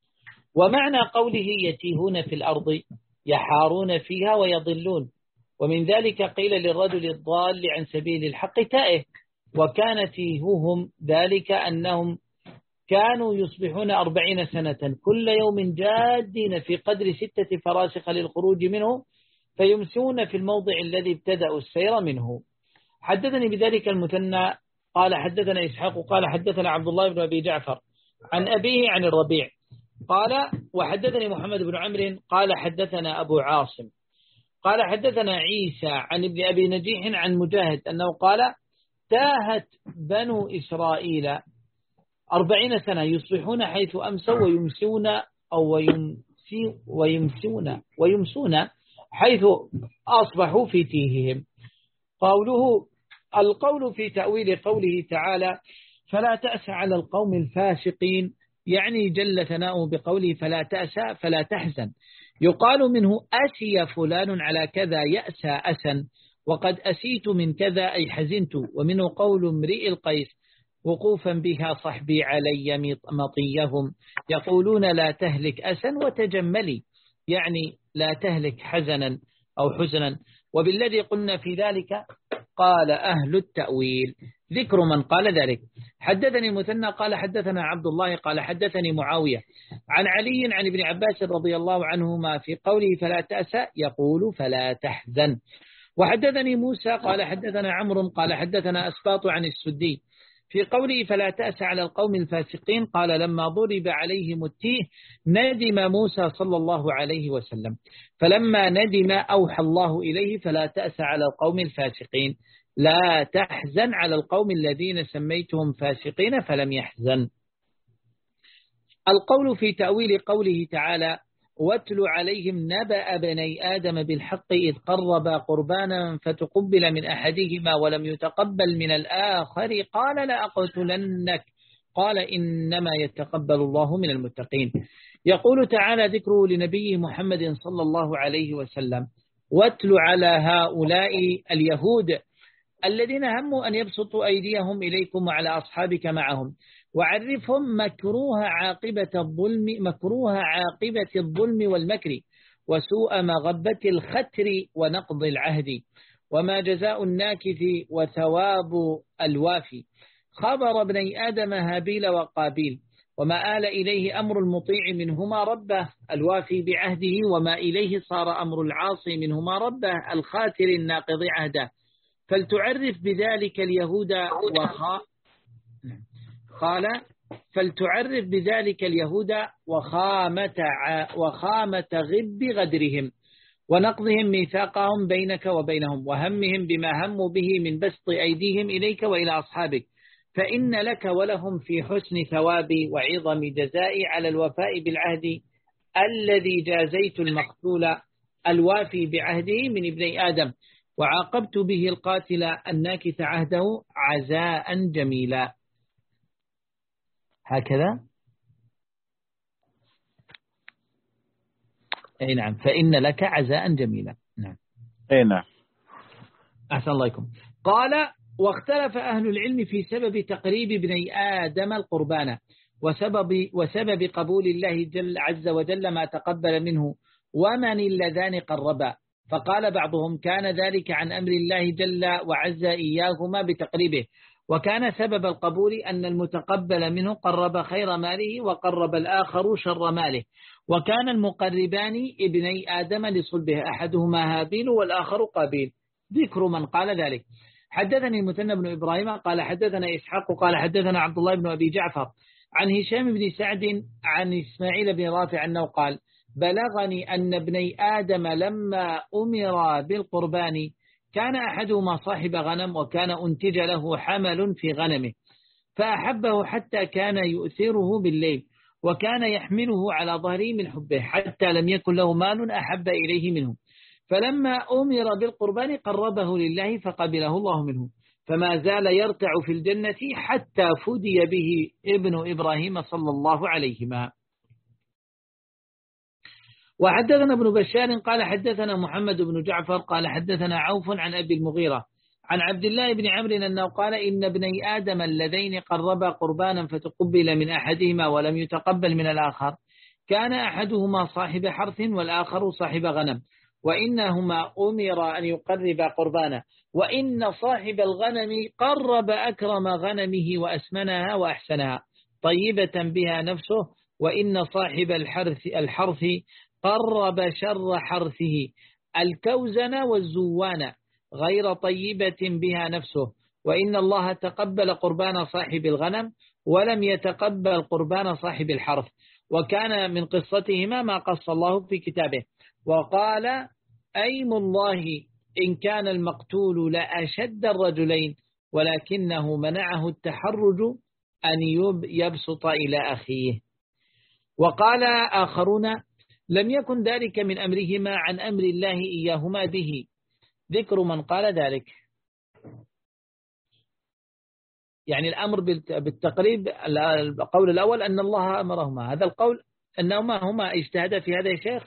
ومعنى قوله يتيهون في الأرض يحارون فيها ويضلون، ومن ذلك قيل للرجل الضال عن سبيل الحق تائه، وكان تيههم ذلك أنهم كانوا يصبحون أربعين سنة كل يوم جادين في قدر ستة فراسخ للخروج منه، فيمسون في الموضع الذي ابتدأوا السير منه. حدثني بذلك المثنى قال حدثنا إسحاق قال حدثنا عبد الله بن أبي جعفر عن أبيه عن الربيع قال وحدثني محمد بن عمرو قال حدثنا أبو عاصم قال حدثنا عيسى عن ابن أبي نجيح عن مجاهد أنه قال: تاهت بنو إسرائيل أربعين سنة يصبحون حيث أمسوا ويمسون أو ويمسي ويمسون ويمسون حيث أصبحوا في تيههم. قوله القول في تأويل قوله تعالى: فلا تأس على القوم الفاسقين، يعني جل ثناؤه بقوله فلا تأس فلا تحزن. يقال منه أسي فلان على كذا يأسى أسا، وقد أسيت من كذا أي حزنت. ومنه قول امرئ القيس وقوفا بها صحبي علي مطيهم، يقولون لا تهلك أسا وتجملي، يعني لا تهلك حزنا أو حزنا. وبالذي قلنا في ذلك قال أهل التأويل. ذكر من قال ذلك: حدثني مثنى قال حدثنا عبد الله قال حدثني معاوية عن علي عن ابن عباس رضي الله عنهما في قوله فلا تأسى يقول فلا تحزن. وحدثني موسى قال حدثنا عمرو قال حدثنا أسباط عن السدي في قوله فلا تأس على القوم الفاسقين، قال لما ضرب عليهم التيه ندم موسى صلى الله عليه وسلم، فلما ندم أوحى الله إليه فلا تأس على القوم الفاسقين، لا تحزن على القوم الذين سميتهم فاسقين فلم يحزن. القول في تأويل قوله تعالى واتل عليهم نبأ بني آدم بالحق إذ قربا قربانا فتقبل من أحدهما ولم يتقبل من الآخر قال لأقتلنك قال إنما يتقبل الله من المتقين. يقول تعالى ذكره لنبيه محمد صلى الله عليه وسلم: واتل على هؤلاء اليهود الذين هموا أن يبسطوا أيديهم إليكم وعلى أصحابك معهم، وعرفهم مكروه عاقبة الظلم مكروه عاقبة الظلم والمكر وسوء مغبة الختر ونقض العهد، وما جزاء الناكث وثواب الوافي. خبر ابني آدم هابيل وقابيل، وما آل إليه أمر المطيع منهما ربه الوافي بعهده، وما إليه صار أمر العاصي منهما ربه الخاتر الناقض عهده. فلتعرف بذلك اليهود وخا قال فلتعرف بذلك اليهود وخامة وخامة غب غدرهم ونقضهم ميثاقهم بينك وبينهم، وهمهم بما هموا به من بسط أيديهم إليك وإلى أصحابك، فإن لك ولهم في حسن ثوابي وعظم جزائي على الوفاء بالعهد الذي جازيت المقتول الوافي بعهده من ابن آدم، وعاقبت به القاتل الناكث عهده عزاء جميلا. هكذا. أي نعم، فإن لك عزاء جميلا. نعم. أي نعم. أحسن الله عليكم. قال واختلف أهل العلم في سبب تقريب ابني آدم القربان وسبب, وسبب قبول الله جل عز وجل ما تقبل منه ومن اللذان قربا، فقال بعضهم كان ذلك عن أمر الله جل وعز إياهما بتقريبه، وكان سبب القبول أن المتقبل منه قرب خير ماله وقرب الآخر شر ماله، وكان المقربان ابني آدم لصلبه أحدهما هابيل والآخر قابيل. ذكر من قال ذلك: حدثني مثنى بن إبراهيم قال حدثنا إسحاق قال حدثنا عبد الله بن أبي جعفر عن هشام بن سعد عن إسماعيل بن رافع أنه قال بلغني أن ابني آدم لما أمر بالقربان كان أحدهما صاحب غنم وكان أنتج له حمل في غنمه فأحبه حتى كان يؤثره بالليل وكان يحمله على ظهره من حبه حتى لم يكن له مال أحب إليه منه، فلما أمر بالقربان قربه لله فقبله الله منه، فما زال يرتع في الجنة حتى فدي به ابن إبراهيم صلى الله عليهما. وحدثنا ابن بشار قال حدثنا محمد بن جعفر قال حدثنا عوف عن أبي المغيرة عن عبد الله بن عمرو أنه قال إن ابني آدم اللذين قربا قربانا فتقبل من أحدهما ولم يتقبل من الآخر كان أحدهما صاحب حرث والآخر صاحب غنم، وإنهما أمر أن يقرب قربانا، وإن صاحب الغنم قرب أكرم غنمه وأسمنها وأحسنها طيبة بها نفسه، وإن صاحب الحرث, الحرث قرب شر حرثه الكوزن والزوان غير طيبة بها نفسه، وإن الله تقبل قربان صاحب الغنم ولم يتقبل قربان صاحب الحرث، وكان من قصتهما ما قص الله في كتابه. وقال أيم الله إن كان المقتول لأشد الرجلين ولكنه منعه التحرج أن يبسط إلى أخيه. وقال آخرون لم يكن ذلك من أمرهما عن أمر الله إياهما به، ذكر من قال ذلك، يعني الأمر بالتقريب. القول الأول أن الله أمرهما، هذا القول أنهما هما اجتهدا في هذا يا شيخ.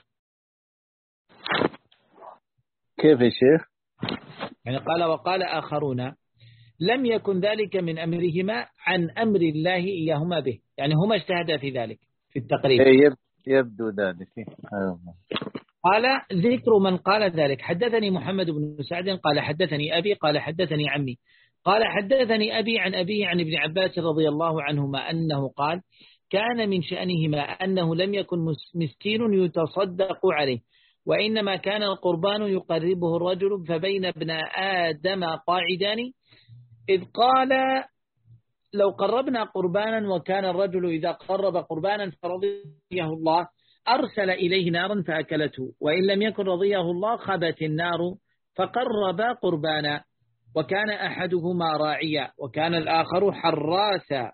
كيف يا شيخ؟ يعني قال وقال آخرون لم يكن ذلك من أمرهما عن أمر الله إياهما به، يعني هما اجتهدا في ذلك في التقريب، يبدو ذلك. قال ذكر من قال ذلك حدثني محمد بن سعد قال حدثني أبي قال حدثني عمي قال حدثني أبي عن أبي عن ابن عباس رضي الله عنهما أنه قال كان من شأنهما أنه لم يكن مسكين يتصدق عليه، وإنما كان القربان يقربه الرجل، فبين ابن آدم قاعدان إذ قال لو قربنا قربانا، وكان الرجل إذا قرب قربانا فرضيه الله أرسل إليه نارا فأكلته، وإن لم يكن رضيه الله خبت النار فقرب قربانا، وكان أحدهما راعيا وكان الآخر حراسا.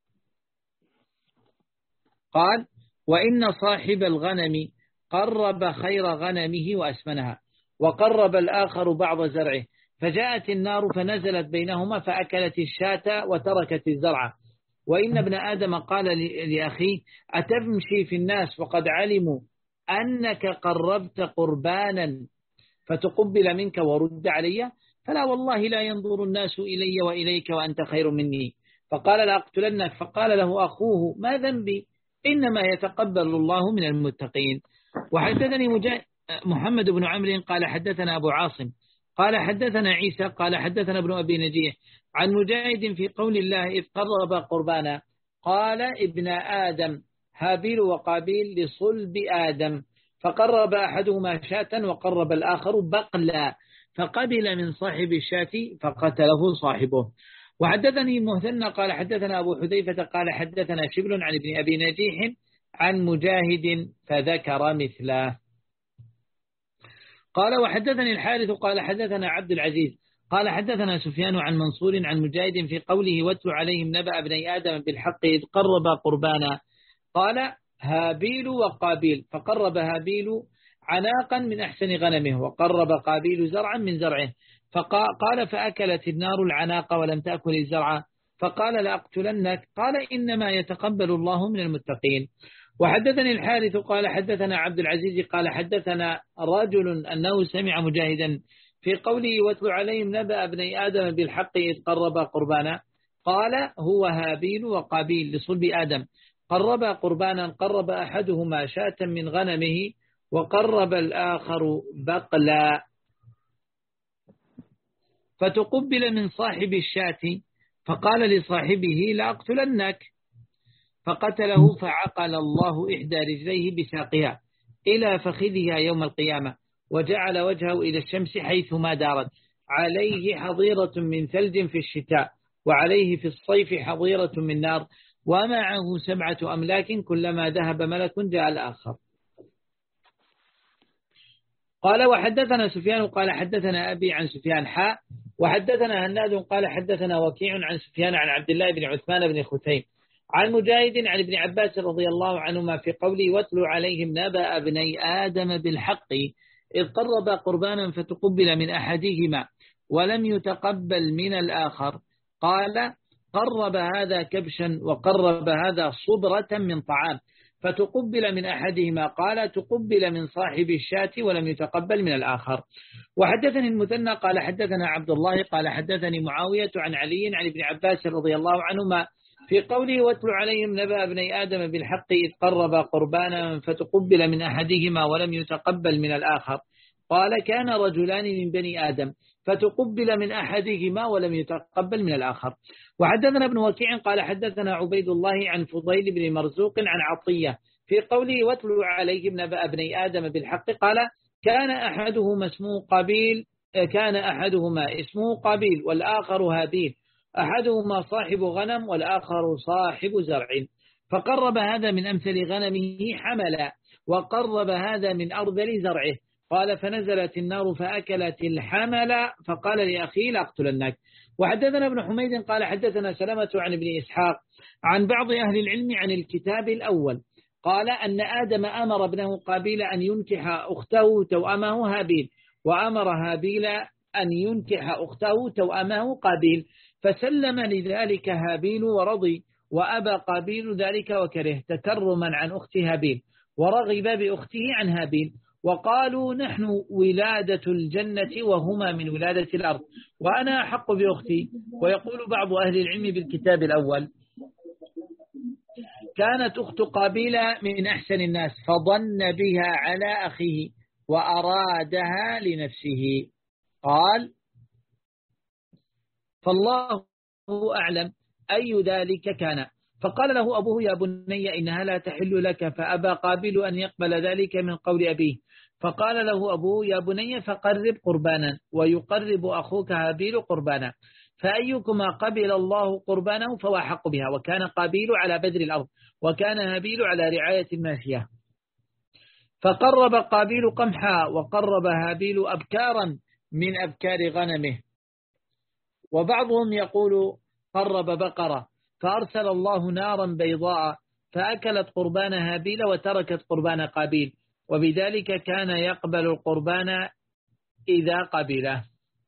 قال وإن صاحب الغنم قرب خير غنمه وأسمنها، وقرب الآخر بعض زرعه، فجاءت النار فنزلت بينهما فأكلت الشاة وتركت الزرع. وإن ابن آدم قال لأخيه أتمشي في الناس وقد علموا أنك قربت قربانا فتقبل منك ورد علي؟ فلا والله لا ينظر الناس إلي وإليك وأنت خير مني، فقال لأقتلنك. فقال له أخوه ما ذنبي؟ إنما يتقبل الله من المتقين. وحدثني محمد بن عمرو قال حدثنا أبو عاصم قال حدثنا عيسى قال حدثنا ابن أبي نجيح عن مجاهد في قول الله إذ قرب قربانا قال ابن آدم هابيل وقابيل لصلب آدم، فقرب أحدهما شاة وقرب الآخر بقلا، فقبل من صاحب الشاة فقتله صاحبه. وحدثني مهثنى قال حدثنا أبو حذيفة قال حدثنا شبل عن ابن أبي نجيح عن مجاهد فذكر مثله. قال وحدثني الحارث قال حدثنا عبد العزيز قال حدثنا سفيان عن منصور عن مجاهد في قوله واتل عليهم نبأ ابني آدم بالحق إذ قرب قربانا قال هابيل وقابيل، فقرب هابيل عناقا من أحسن غنمه وقرب قابيل زرعا من زرعه، فقال فأكلت النار العناق ولم تأكل الزرع، فقال لأقتلنك، قال إنما يتقبل الله من المتقين. وحدثني الحارث قال حدثنا عبد العزيز قال حدثنا رجل أنه سمع مجاهدا في قوله واتل عليهم نبأ ابني آدم بالحق إذ قرب قربانا قال هو هابيل وقابيل لصلب آدم، قرب قربانا قرب أحدهما شاة من غنمه وقرب الآخر بقلا، فتقبل من صاحب الشاة فقال لصاحبه لأقتلنك، فقتله فعقل الله إحدى رجليه بساقها إلى فخذها يوم القيامة، وجعل وجهه إلى الشمس حيثما دارت، عليه حظيرة من ثلج في الشتاء وعليه في الصيف حظيرة من نار، ومعه سبعة أملاك كلما ذهب ملك جاء الآخر. قال وحدثنا سفيان قال حدثنا أبي عن سفيان حاء وحدثنا هناد قال حدثنا وكيع عن سفيان عن عبد الله بن عثمان بن ختيم عن مجاهد عن ابن عباس رضي الله عنهما في قوله واتلوا عليهم نبأ ابني آدم بالحق إذ قرب قربانا فتقبل من أحدهما ولم يتقبل من الآخر، قال قرب هذا كبشا وقرب هذا صبرة من طعام، فتقبل من أحدهما، قال تقبل من صاحب الشاة ولم يتقبل من الآخر. وحدثني المثنى قال حدثنا عبد الله قال حدثني معاوية عن علي عن ابن عباس رضي الله عنهما في قوله واتل عليهم نبأ ابني آدم بالحق إذ قربا قربانا فتقبل من أحدهما ولم يتقبل من الآخر، قال كان رجلان من بني آدم فتقبل من أحدهما ولم يتقبل من الآخر. وحدثنا ابن وكيع قال حدثنا عبيد الله عن فضيل بن مرزوق عن عطية في قوله واتل عليهم نبأ ابني آدم بالحق، قال كان أحدهما اسمه قابيل كان أحدهما اسمه قابيل والآخر هابيل، أحدهما صاحب غنم والآخر صاحب زرع، فقرب هذا من أمثل غنمه حملا وقرب هذا من أرذل زرعه، قال فنزلت النار فأكلت الحمل فقال لأخيه لأقتلنك. وحدثنا ابن حميد قال حدثنا سلمة عن ابن إسحاق عن بعض أهل العلم عن الكتاب الأول قال أن آدم أمر ابنه قابيل أن ينكح أخته توأمه هابيل، وأمر هابيل أن ينكح أخته توأمه قابيل، فسلم لذلك هابيل ورضي، وأبى قابيل ذلك وكره تكرما عن أخت هابيل، ورغب بأخته عن هابيل، وقالوا نحن ولادة الجنة وهما من ولادة الأرض وأنا أحق بأختي. ويقول بعض أهل العلم بالكتاب الأول كانت أخت قابيل من أحسن الناس فظن بها على أخيه وأرادها لنفسه، قال فالله أعلم أي ذلك كان. فقال له أبوه يا بني إنها لا تحل لك، فأبى قابيل أن يقبل ذلك من قول أبيه، فقال له أبوه يا بني فقرب قربانا ويقرب أخوك هابيل قربانا، فأيكما قبل الله قربانه فهو أحق بها. وكان قابيل على بدر الأرض وكان هابيل على رعاية الماشية، فقرب قابيل قمحا وقرب هابيل أبكارا من أبكار غنمه. وبعضهم يقول قرب بقرة، فأرسل الله نارا بيضاء فأكلت قربان هابيل وتركت قربان قابيل، وبذلك كان يقبل القربان إذا قبله.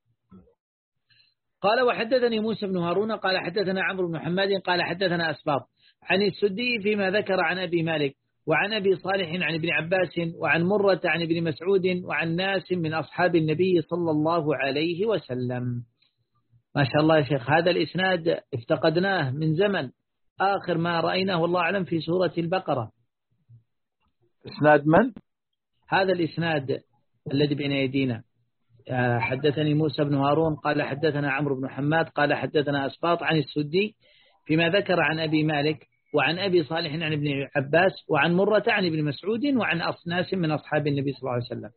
قال وحدثني موسى بن هارون قال حدثنا عمرو بن محمد قال حدثنا أسباط عن السدي فيما ذكر عن أبي مالك وعن أبي صالح عن ابن عباس وعن مرة عن ابن مسعود وعن ناس من أصحاب النبي صلى الله عليه وسلم. ما شاء الله يا شيخ، هذا الإسناد افتقدناه من زمن، آخر ما رأيناه والله أعلم في سورة البقرة. إسناد من؟ هذا الإسناد الذي بين يدينا. حدثني موسى بن هارون قال حدثنا عمرو بن حماد قال حدثنا أسباط عن السدي فيما ذكر عن أبي مالك وعن أبي صالح عن ابن عباس وعن مرة عن ابن مسعود وعن أصناس من أصحاب النبي صلى الله عليه وسلم.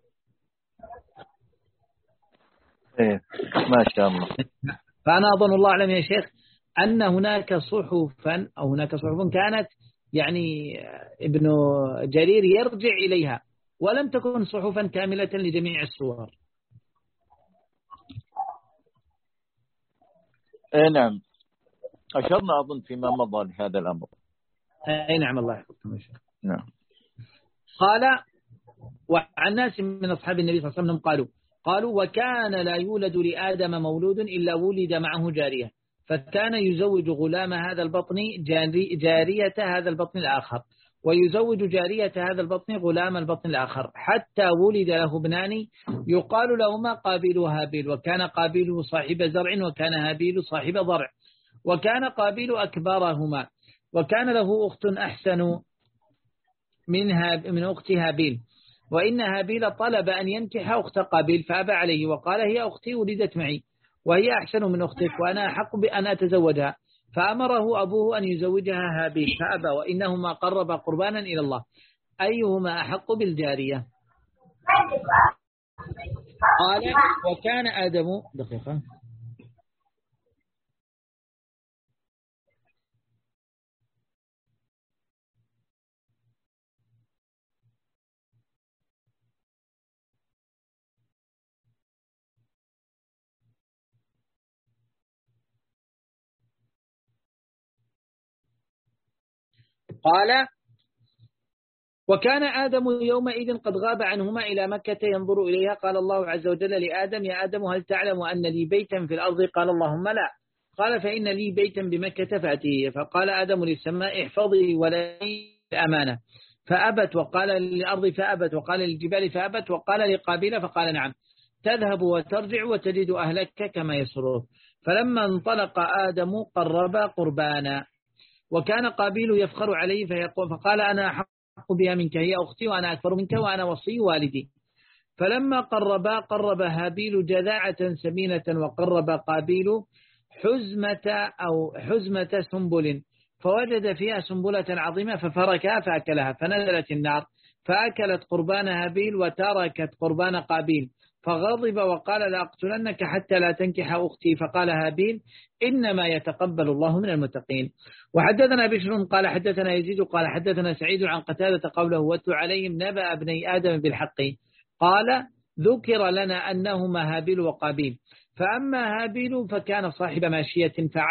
إيه ما شاء الله. فأنا أظن الله أعلم يا شيخ أن هناك صحفا أو هناك صحف كانت يعني ابن جرير يرجع إليها ولم تكن صحفا كاملة لجميع الصور. اي نعم، أشرنا أظن فيما مضى لهذا الأمر. اي نعم الله يحفظكم يا شيخ. نعم. قال وعن ناس من أصحاب النبي صلى الله عليه وسلم قالوا قالوا وكان لا يولد لآدم مولود إلا ولد معه جارية، فكان يزوج غلام هذا البطن جاري جارية هذا البطن الآخر، ويزوج جارية هذا البطن غلام البطن الآخر، حتى ولد له ابنان يقال لهما قابيل وهابيل، وكان قابيل صاحب زرع وكان هابيل صاحب ضرع، وكان قابيل أكبرهما، وكان له أخت أحسن منها من أخت هابيل، وإن هابيل طلب أن ينكح أخت قابيل فأبى عليه وقال هي أختي ولدت معي وهي أحسن من أختك وأنا أحق بأن أتزوجها، فأمره أبوه أن يزوجها هابيل فأبى، وإنهما قربا قربانا إلى الله، أيهما أحق بالجارية؟ قال وكان آدم دقيقة قال وكان آدم يومئذ قد غاب عنهما إلى مكة ينظر إليها، قال الله عز وجل لآدم يا آدم هل تعلم أن لي بيتا في الأرض؟ قال اللهم لا. قال فإن لي بيتا بمكة فأتيه، فقال آدم للسماء احفظي ولي أمانة فأبت، وقال للأرض فأبت، وقال للجبال فأبت، وقال لقابيل فقال نعم، تذهب وترجع وتجد أهلك كما يسرون. فلما انطلق آدم قرب قربانا، وكان قابيل يفخر عليه فيقول فقال أنا أحق بها منك، هي أختي وأنا أكبر منك وأنا وصي والدي. فلما قربا قرب هابيل جذاعة سمينة، وقرب قابيل حزمة أو حزمة سنبل، فوجد فيها سنبلة عظيمة ففركها فأكلها، فنزلت النار فأكلت قربان هابيل وتركت قربان قابيل، فغضب وقال لأقتلنك حتى لا تنكح أختي. فقال هابيل إنما يتقبل الله من المتقين. وحدثنا بشر قال حدثنا يزيد قال حدثنا سعيد عن قتادة قوله واتل عليهم نبأ ابني آدم بالحق، قال ذكر لنا أنهما هابيل وقابيل. فأما هابيل فكان صاحب ماشية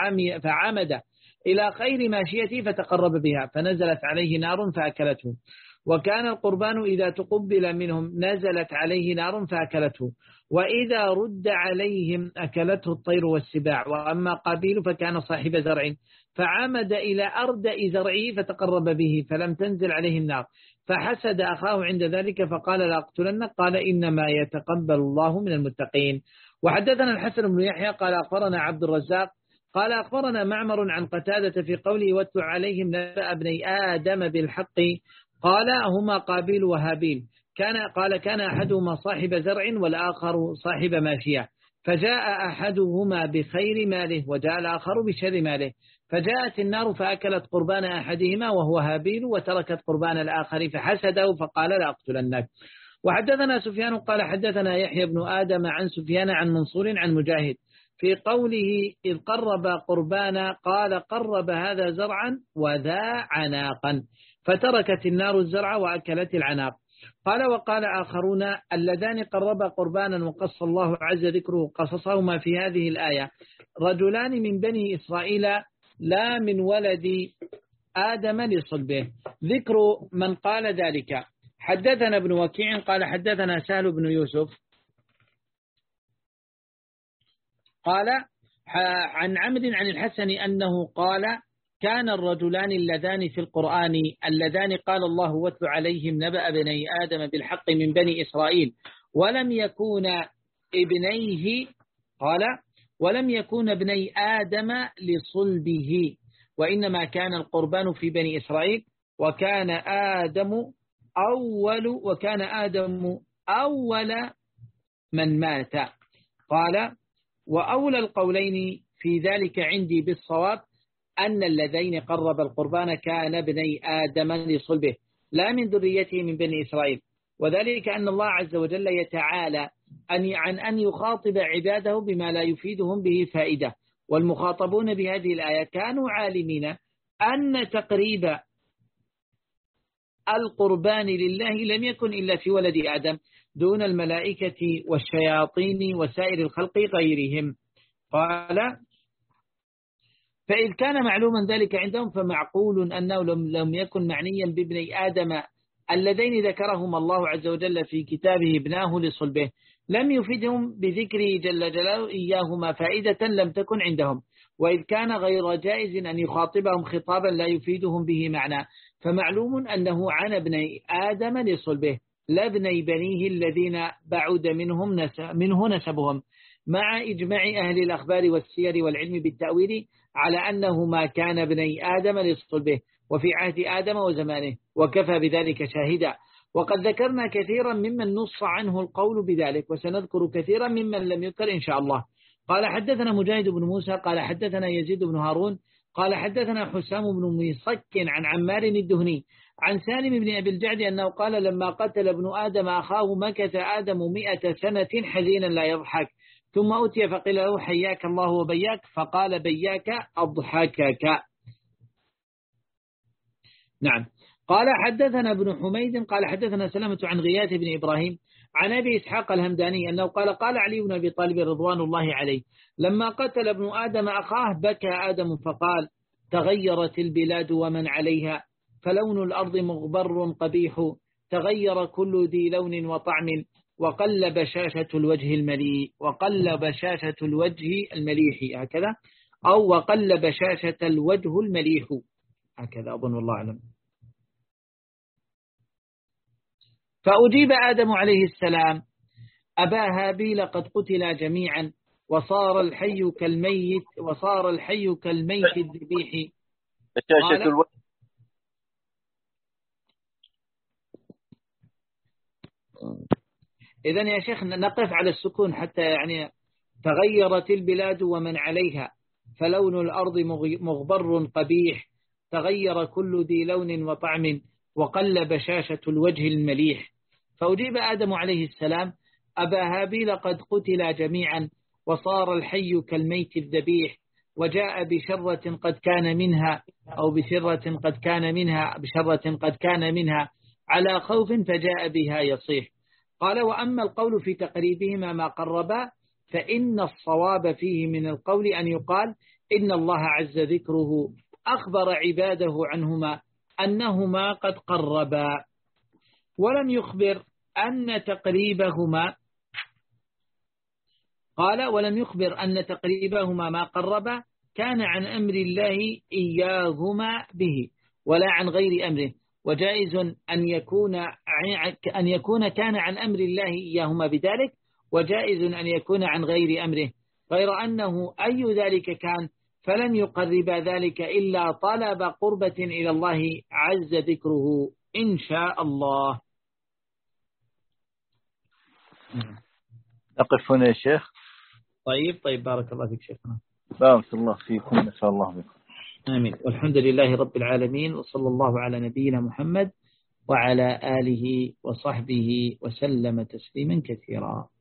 فعمد إلى خير ماشيته فتقرب بها فنزلت عليه نار فأكلته، وكان القربان إذا تقبل منهم نزلت عليه نار فأكلته، وإذا رد عليهم أكلته الطير والسباع. وأما قابيل فكان صاحب زرع فعمد إلى أردأ زرعه فتقرب به فلم تنزل عليه النار، فحسد أخاه عند ذلك فقال لأقتلنك، قال إنما يتقبل الله من المتقين. وحدثنا الحسن بن يحيى قال أخبرنا عبد الرزاق قال أخبرنا معمر عن قتادة في قوله واتل عليهم نبأ ابني آدم بالحق، قال هما قابيل وهابيل، كان قال كان أحدهما صاحب زرع والآخر صاحب ماشية، فجاء أحدهما بخير ماله وجاء الآخر بشر ماله، فجاءت النار فأكلت قربان أحدهما وهو هابيل وتركت قربان الآخر فحسده فقال لأقتلنك. وحدثنا سفيان قال حدثنا يحيى بن آدم عن سفيان عن منصور عن مجاهد في قوله إذ قرب قربانا قال قرب هذا زرعا وذا عناقا، فتركت النار الزرع وأكلت العناق. قال وقال آخرون اللذان قربا قربانا وقص الله عز ذكره قصصهما في هذه الآية رجلان من بني إسرائيل لا من ولد آدم لصلبه. ذكر من قال ذلك. حدثنا ابن وكيع قال حدثنا سهل بن يوسف قال عن عمد عن الحسن أنه قال كان الرجلان اللذان في القرآن اللذان قال الله واتل عليهم نبأ بني آدم بالحق من بني إسرائيل ولم يكون ابنيه قال ولم يكون ابني آدم لصلبه، وإنما كان القربان في بني إسرائيل، وكان آدم أول وكان آدم أول من مات. قال وأولى القولين في ذلك عندي بالصواب أن اللذين قرب القربان كان ابني آدم لصلبه لا من ذريته من بني إسرائيل، وذلك أن الله عز وجل يتعالى أن عن أن يخاطب عباده بما لا يفيدهم به فائدة، والمخاطبون بهذه الآية كانوا عالمين أن تقريب القربان لله لم يكن إلا في ولد آدم دون الملائكة والشياطين وسائر الخلق غيرهم. قال فإذ كان معلوما ذلك عندهم فمعقول أنه لم يكن معنيا بابني آدم اللذين ذكرهم الله عز وجل في كتابه ابناه لصلبه، لم يفيدهم بذكره جل جلاله إياهما فائدة لم تكن عندهم، وإذ كان غير جائز أن يخاطبهم خطابا لا يفيدهم به معنى، فمعلوم أنه عن ابني آدم لصلبه لا ابني بنيه الذين بعد منهم نسب منه نسبهم، مع إجماع أهل الأخبار والسير والعلم بالتأويل على أنه ما كان ابني آدم لصلبه وفي عهد آدم وزمانه، وكفى بذلك شاهدا. وقد ذكرنا كثيرا ممن نص عنه القول بذلك، وسنذكر كثيرا ممن لم يذكر إن شاء الله. قال حدثنا مجاهد بن موسى قال حدثنا يزيد بن هارون قال حدثنا حسام بن ميصك عن عمار الدهني عن سالم بن أبي الجعد أنه قال لما قتل ابن آدم أخاه مكث آدم مئة سنة حزينا لا يضحك، ثم أتي فقيل له حياك الله وبياك، فقال بياك أضحكك. نعم. قال حدثنا ابن حميد قال حدثنا سلمة عن غياث بن إبراهيم عن أبي إسحاق الهمداني أنه قال قال علي بن أبي طالب رضوان الله عليه لما قتل ابن آدم أخاه بكى آدم فقال تغيرت البلاد ومن عليها، فلون الأرض مغبر قبيح، تغير كل ذي لون وطعم، وقل بشاشة الوجه المليء وقل بشاشة الوجه المليح هكذا، أو وقل بشاشة الوجه المليح هكذا أظن، والله أعلم. فأجيب آدم عليه السلام: أبا هابيل قد قتلا جميعا وصار الحي كالميت وصار الحي كالميت الذبيح. بشاشة الوجه. إذن يا شيخ نقف على السكون حتى يعني تغيرت البلاد ومن عليها، فلون الأرض مغبر قبيح، تغير كل ذي لون وطعم، وقل بشاشة الوجه المليح. فأجيب آدم عليه السلام: أبا هابيل قد قتلا جميعا وصار الحي كالميت الذبيح، وجاء بشرة قد كان منها أو بشرة قد كان منها بشرة قد كان منها على خوف فجاء بها يصيح. قال: وأما القول في تقريبهما ما قربا فإن الصواب فيه من القول أن يقال إن الله عز ذكره أخبر عباده عنهما أنهما قد قربا، ولم يخبر أن تقريبهما قال ولم يخبر أن تقريبهما ما قربا كان عن أمر الله إياهما به ولا عن غير أمره، وجائز أن يكون أن يكون كان عن أمر الله إياهما بذلك، وجائز أن يكون عن غير أمره، غير أنه أي ذلك كان فلن يقرب ذلك إلا طلب قربة إلى الله عز ذكره إن شاء الله. أقف هنا يا شيخ. طيب طيب بارك الله فيك شيخنا. بارك الله فيكم، نسأل الله بكم. آمين. والحمد لله رب العالمين، وصلى الله على نبينا محمد وعلى آله وصحبه وسلم تسليما كثيرا.